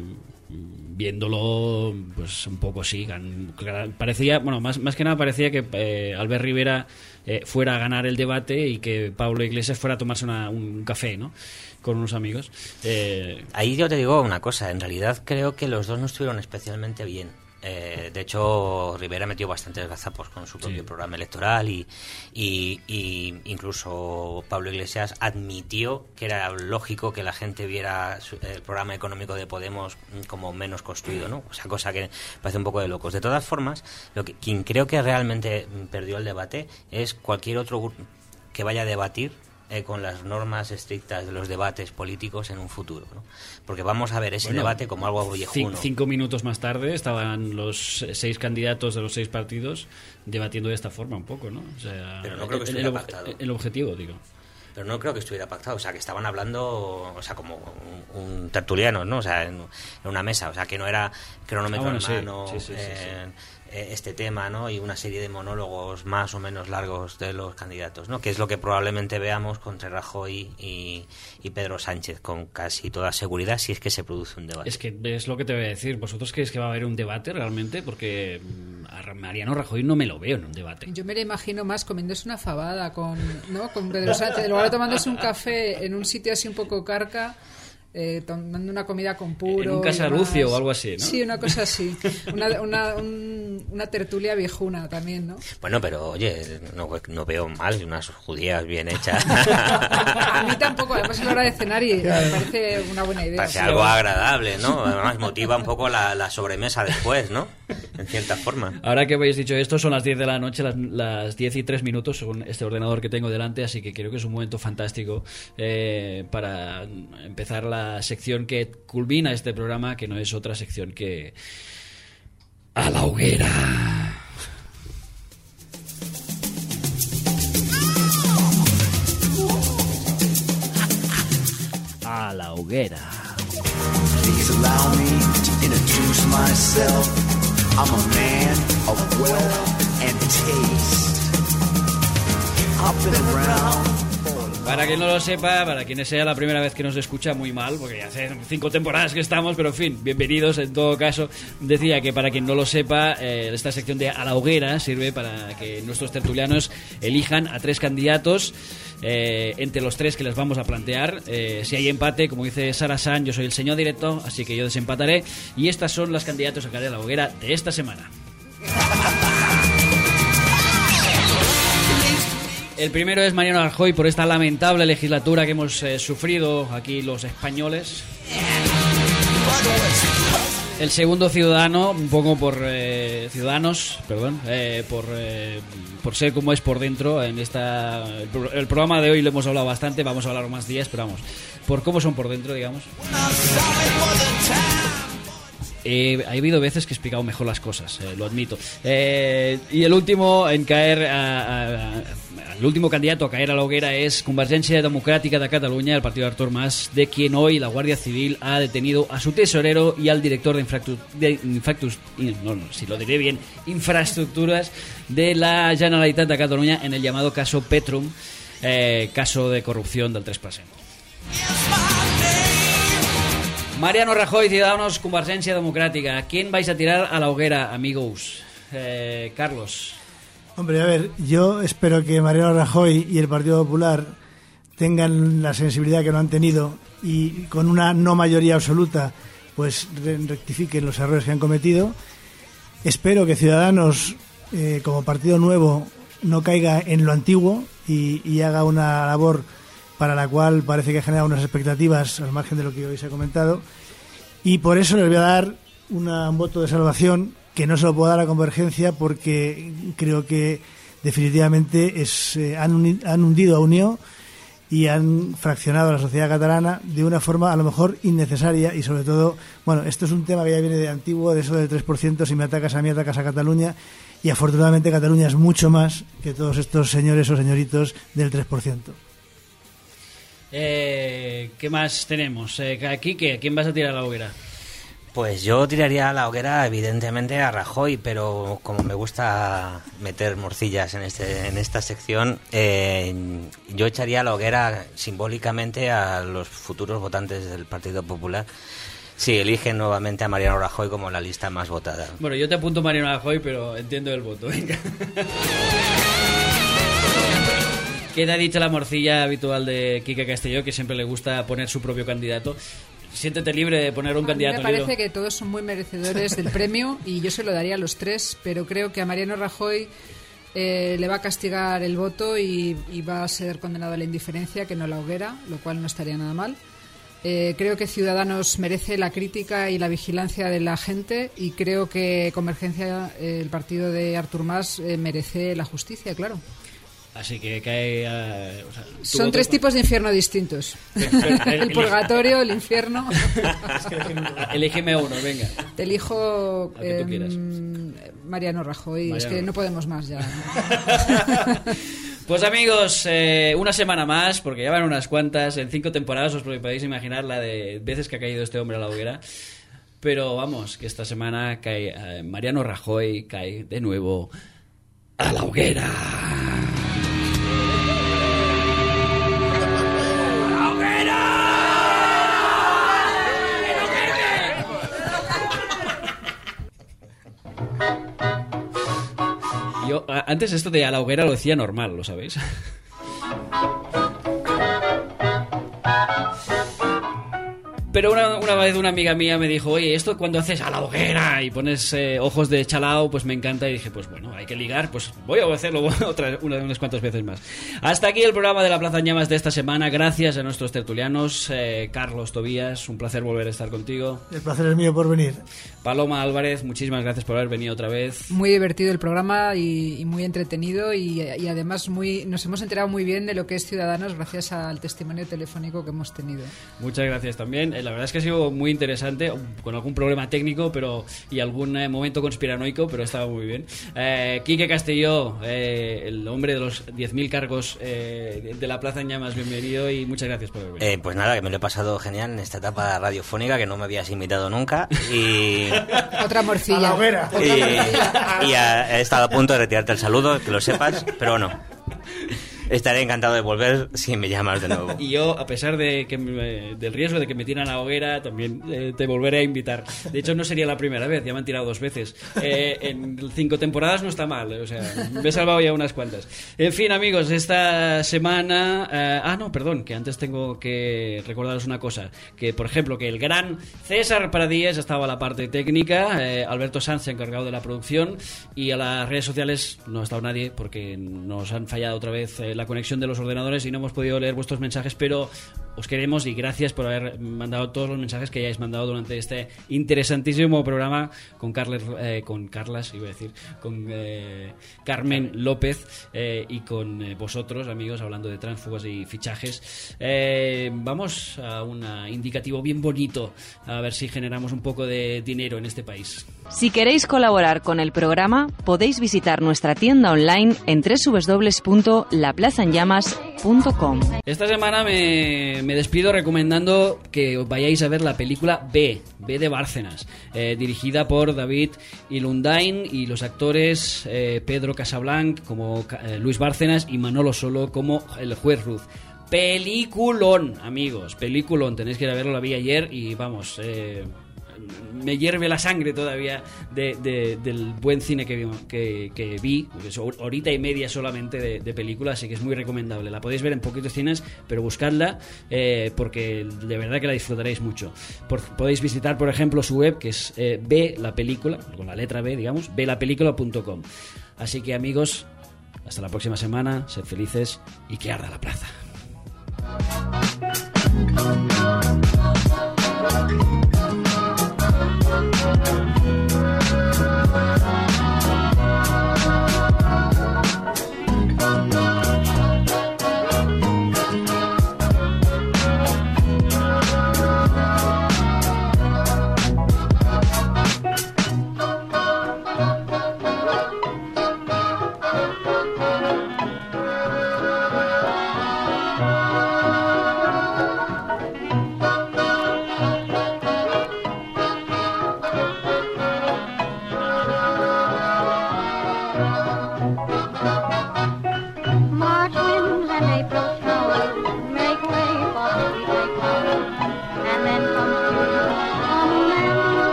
viéndolo, pues un poco sí, parecía, bueno, más, más que nada parecía que eh, Albert Rivera eh, fuera a ganar el debate y que Pablo Iglesias fuera a tomarse una, un café, ¿no?, con unos amigos. Eh...
Ahí yo te digo una cosa, en realidad creo que los dos no estuvieron especialmente bien. Eh, de hecho, Rivera metió bastantes gazapos con su propio sí. programa electoral y, y, y incluso Pablo Iglesias admitió que era lógico que la gente viera su, el programa económico de Podemos como menos construido, ¿no? O sea, cosa que parece un poco de locos. De todas formas, lo que quien creo que realmente perdió el debate es cualquier otro que vaya a debatir Eh, con las normas estrictas de los debates políticos en un futuro, ¿no? Porque vamos a ver ese bueno, debate como algo viejuno.
Cinco minutos más tarde estaban los seis candidatos de los seis partidos debatiendo de esta forma un poco, ¿no? O sea,
pero no creo que estuviera
el,
pactado.
El, el objetivo, digo.
Pero no creo que estuviera pactado, o sea, que estaban hablando, o sea, como un, un tertuliano, ¿no? O sea, en, en una mesa, o sea, que no era cronómetro
ah, bueno,
en mano,
sí, sí, sí,
eh,
sí, sí.
este tema, ¿no? Y una serie de monólogos más o menos largos de los candidatos, ¿no? Que es lo que probablemente veamos contra Rajoy y, y Pedro Sánchez con casi toda seguridad, si es que se produce un debate.
Es que es lo que te voy a decir. ¿Vosotros creéis que va a haber un debate realmente? Porque a Mariano Rajoy no me lo veo en un debate.
Yo me lo imagino más comiéndose una fabada con, ¿no? con Pedro Sánchez, luego tomándose un café en un sitio así un poco carca. Eh, tomando una comida con puro.
En un casalucio o algo así, ¿no?
Sí, una cosa así. Una, una, un, una tertulia viejuna también, ¿no?
Bueno, pero oye, no, no veo mal unas judías bien hechas.
A mí tampoco, además es la hora de cenar y claro, me parece una buena idea.
Parece algo agradable, ¿no? Además motiva un poco la, la sobremesa después, ¿no? En cierta forma.
Ahora que habéis dicho esto, son las diez de la noche, las, las diez y tres minutos, según este ordenador que tengo delante, así que creo que es un momento fantástico eh, para empezar la sección que culmina este programa, que no es otra sección que A la Hoguera. A la Hoguera.
Please allow me to introduce myself. I'm a man of wealth and taste. I've been around.
Para quien no lo sepa, para quien sea la primera vez que nos escucha, muy mal, porque ya hace cinco temporadas que estamos, pero en fin, bienvenidos en todo caso. Decía que para quien no lo sepa, eh, esta sección de A la Hoguera sirve para que nuestros tertulianos elijan a tres candidatos eh, entre los tres que les vamos a plantear. Eh, si hay empate, como dice Sara San, yo soy el señor directo, así que yo desempataré. Y estas son las candidatos a caer a la hoguera de esta semana. El primero es Mariano Rajoy por esta lamentable legislatura que hemos eh, sufrido aquí los españoles. El segundo Ciudadano, un poco por eh, Ciudadanos, perdón, eh, por eh, por ser como es por dentro. En esta el, pro- el programa de hoy lo hemos hablado bastante, vamos a hablar más días, pero vamos, por cómo son por dentro, digamos. Eh, ha habido veces que he explicado mejor las cosas, eh, lo admito. Eh, y el último en caer, a, a, a, el último candidato a caer a la hoguera es Convergència Democràtica de Cataluña, el partido de Artur Mas, de quien hoy la Guardia Civil ha detenido a su tesorero y al director de, infractu- de infractus- no, no, si lo diré bien, infraestructuras de la Generalitat de Cataluña en el llamado caso Petrum, eh, caso de corrupción del tres por ciento. Mariano Rajoy, Ciudadanos, Convergència Democrática. ¿A quién vais a tirar a la hoguera, amigos? Eh, Carlos.
Hombre, a ver, yo espero que Mariano Rajoy y el Partido Popular tengan la sensibilidad que no han tenido y con una no mayoría absoluta pues rectifiquen los errores que han cometido. Espero que Ciudadanos, eh, como partido nuevo, no caiga en lo antiguo y, y haga una labor para la cual parece que genera unas expectativas al margen de lo que hoy se ha comentado, y por eso les voy a dar una, un voto de salvación que no se lo puedo dar a Convergencia porque creo que definitivamente es, eh, han, uni, han hundido a Unió y han fraccionado a la sociedad catalana de una forma a lo mejor innecesaria y sobre todo, bueno, esto es un tema que ya viene de antiguo, de eso del tres por ciento, si me atacas a mí, atacas a Cataluña, y afortunadamente Cataluña es mucho más que todos estos señores o señoritos del tres por ciento.
Eh, ¿Qué más tenemos? Eh, aquí, ¿qué? ¿Quién vas a tirar a la hoguera?
Pues yo tiraría a la hoguera, evidentemente, a Rajoy, pero como me gusta meter morcillas en este en esta sección, eh, yo echaría a la hoguera simbólicamente a los futuros votantes del Partido Popular si eligen nuevamente a Mariano Rajoy como la lista más votada.
Bueno, yo te apunto Mariano Rajoy, pero entiendo el voto. Venga. ¿Qué te ha dicho la morcilla habitual de Quique Castelló, que siempre le gusta poner su propio candidato? Siéntete libre de poner un
a
candidato.
Me parece que todos son muy merecedores del premio y yo se lo daría a los tres, pero creo que a Mariano Rajoy eh, le va a castigar el voto y, y va a ser condenado a la indiferencia, que no a la hoguera, lo cual no estaría nada mal. Eh, creo que Ciudadanos merece la crítica y la vigilancia de la gente y creo que Convergencia, eh, el partido de Artur Mas, eh, merece la justicia, claro.
Así que cae... Uh, o sea,
son
voto...
tres tipos de infierno distintos. El purgatorio, el infierno.
Elígeme uno, venga.
Te elijo
eh,
Mariano Rajoy. Mariano. Es que no podemos más ya.
Pues amigos, eh, una semana más, porque ya van unas cuantas, en cinco temporadas os podéis imaginar la de veces que ha caído este hombre a la hoguera. Pero vamos, que esta semana cae eh, Mariano Rajoy cae de nuevo a la hoguera. Yo antes esto de a la hoguera lo decía normal, ¿lo sabéis? Pero una, una vez una amiga mía me dijo, oye, esto cuando haces a la hoguera y pones eh, ojos de chalao, pues me encanta. Y dije, pues bueno, hay que ligar, pues voy a hacerlo otra, una, unas cuantas veces más. Hasta aquí el programa de La Plaza en Llamas de esta semana. Gracias a nuestros tertulianos. eh, Carlos Tobías, un placer volver a estar contigo.
El placer es mío por venir.
Paloma Álvarez, muchísimas gracias por haber venido otra vez.
Muy divertido el programa y, y muy entretenido y, y además muy nos hemos enterado muy bien de lo que es Ciudadanos gracias al testimonio telefónico que hemos tenido.
Muchas gracias también. La verdad es que ha sido muy interesante, con algún problema técnico pero y algún eh, momento conspiranoico, pero estaba muy bien. Eh, Quique Castelló, eh, el hombre de los diez mil cargos eh, de La Plaza en Llamas, bienvenido y muchas gracias por haber venido.
Eh, pues nada, que me lo he pasado genial en esta etapa radiofónica, que no me habías invitado nunca y...
Otra morcilla.
A la hoguera.
Y, y a- he estado a punto de retirarte el saludo, que lo sepas, pero no. Estaré encantado de volver si me llamas de nuevo.
Y yo, a pesar de que me- del riesgo de que me tiran a la hoguera, también eh, te volveré a invitar. De hecho, no sería la primera vez, ya me han tirado dos veces. Eh, en cinco temporadas no está mal, o sea, me he salvado ya unas cuantas. En fin, amigos, esta semana... eh, ah, no, perdón, que antes tengo que recordaros una cosa. Que, por ejemplo, que el gran César Paradíes estaba a la parte técnica, eh, Alberto Sanz se ha encargado de la producción y a las redes sociales no ha estado nadie porque nos han fallado otra vez eh, la conexión de los ordenadores y no hemos podido leer vuestros mensajes, pero os queremos y gracias por haber mandado todos los mensajes que hayáis mandado durante este interesantísimo programa con Carles, eh, con Carlas, iba a decir, con eh, Carmen López eh, y con eh, vosotros, amigos, hablando de tránsfugas y fichajes. Eh, vamos a un indicativo bien bonito, a ver si generamos un poco de dinero en este país.
Si queréis colaborar con el programa, podéis visitar nuestra tienda online en doble u doble u doble u punto la plaza en llamas punto com.
Esta semana me, me despido recomendando que os vayáis a ver la película B, B de Bárcenas, eh, dirigida por David Ilundain y los actores eh, Pedro Casablanc como eh, Luis Bárcenas y Manolo Solo como el juez Ruz. Peliculón, amigos, peliculón, tenéis que ir a verlo, la vi ayer y vamos... Eh, me hierve la sangre todavía de, de, del buen cine que vi, que, que vi es horita y media solamente de, de película, así que es muy recomendable. La podéis ver en poquitos cines, pero buscadla eh, porque de verdad que la disfrutaréis mucho. Por, podéis visitar, por ejemplo, su web, que es eh, B, la película, con la letra B, digamos, be la película punto com. Así que, amigos, hasta la próxima semana, sed felices y que arda la plaza.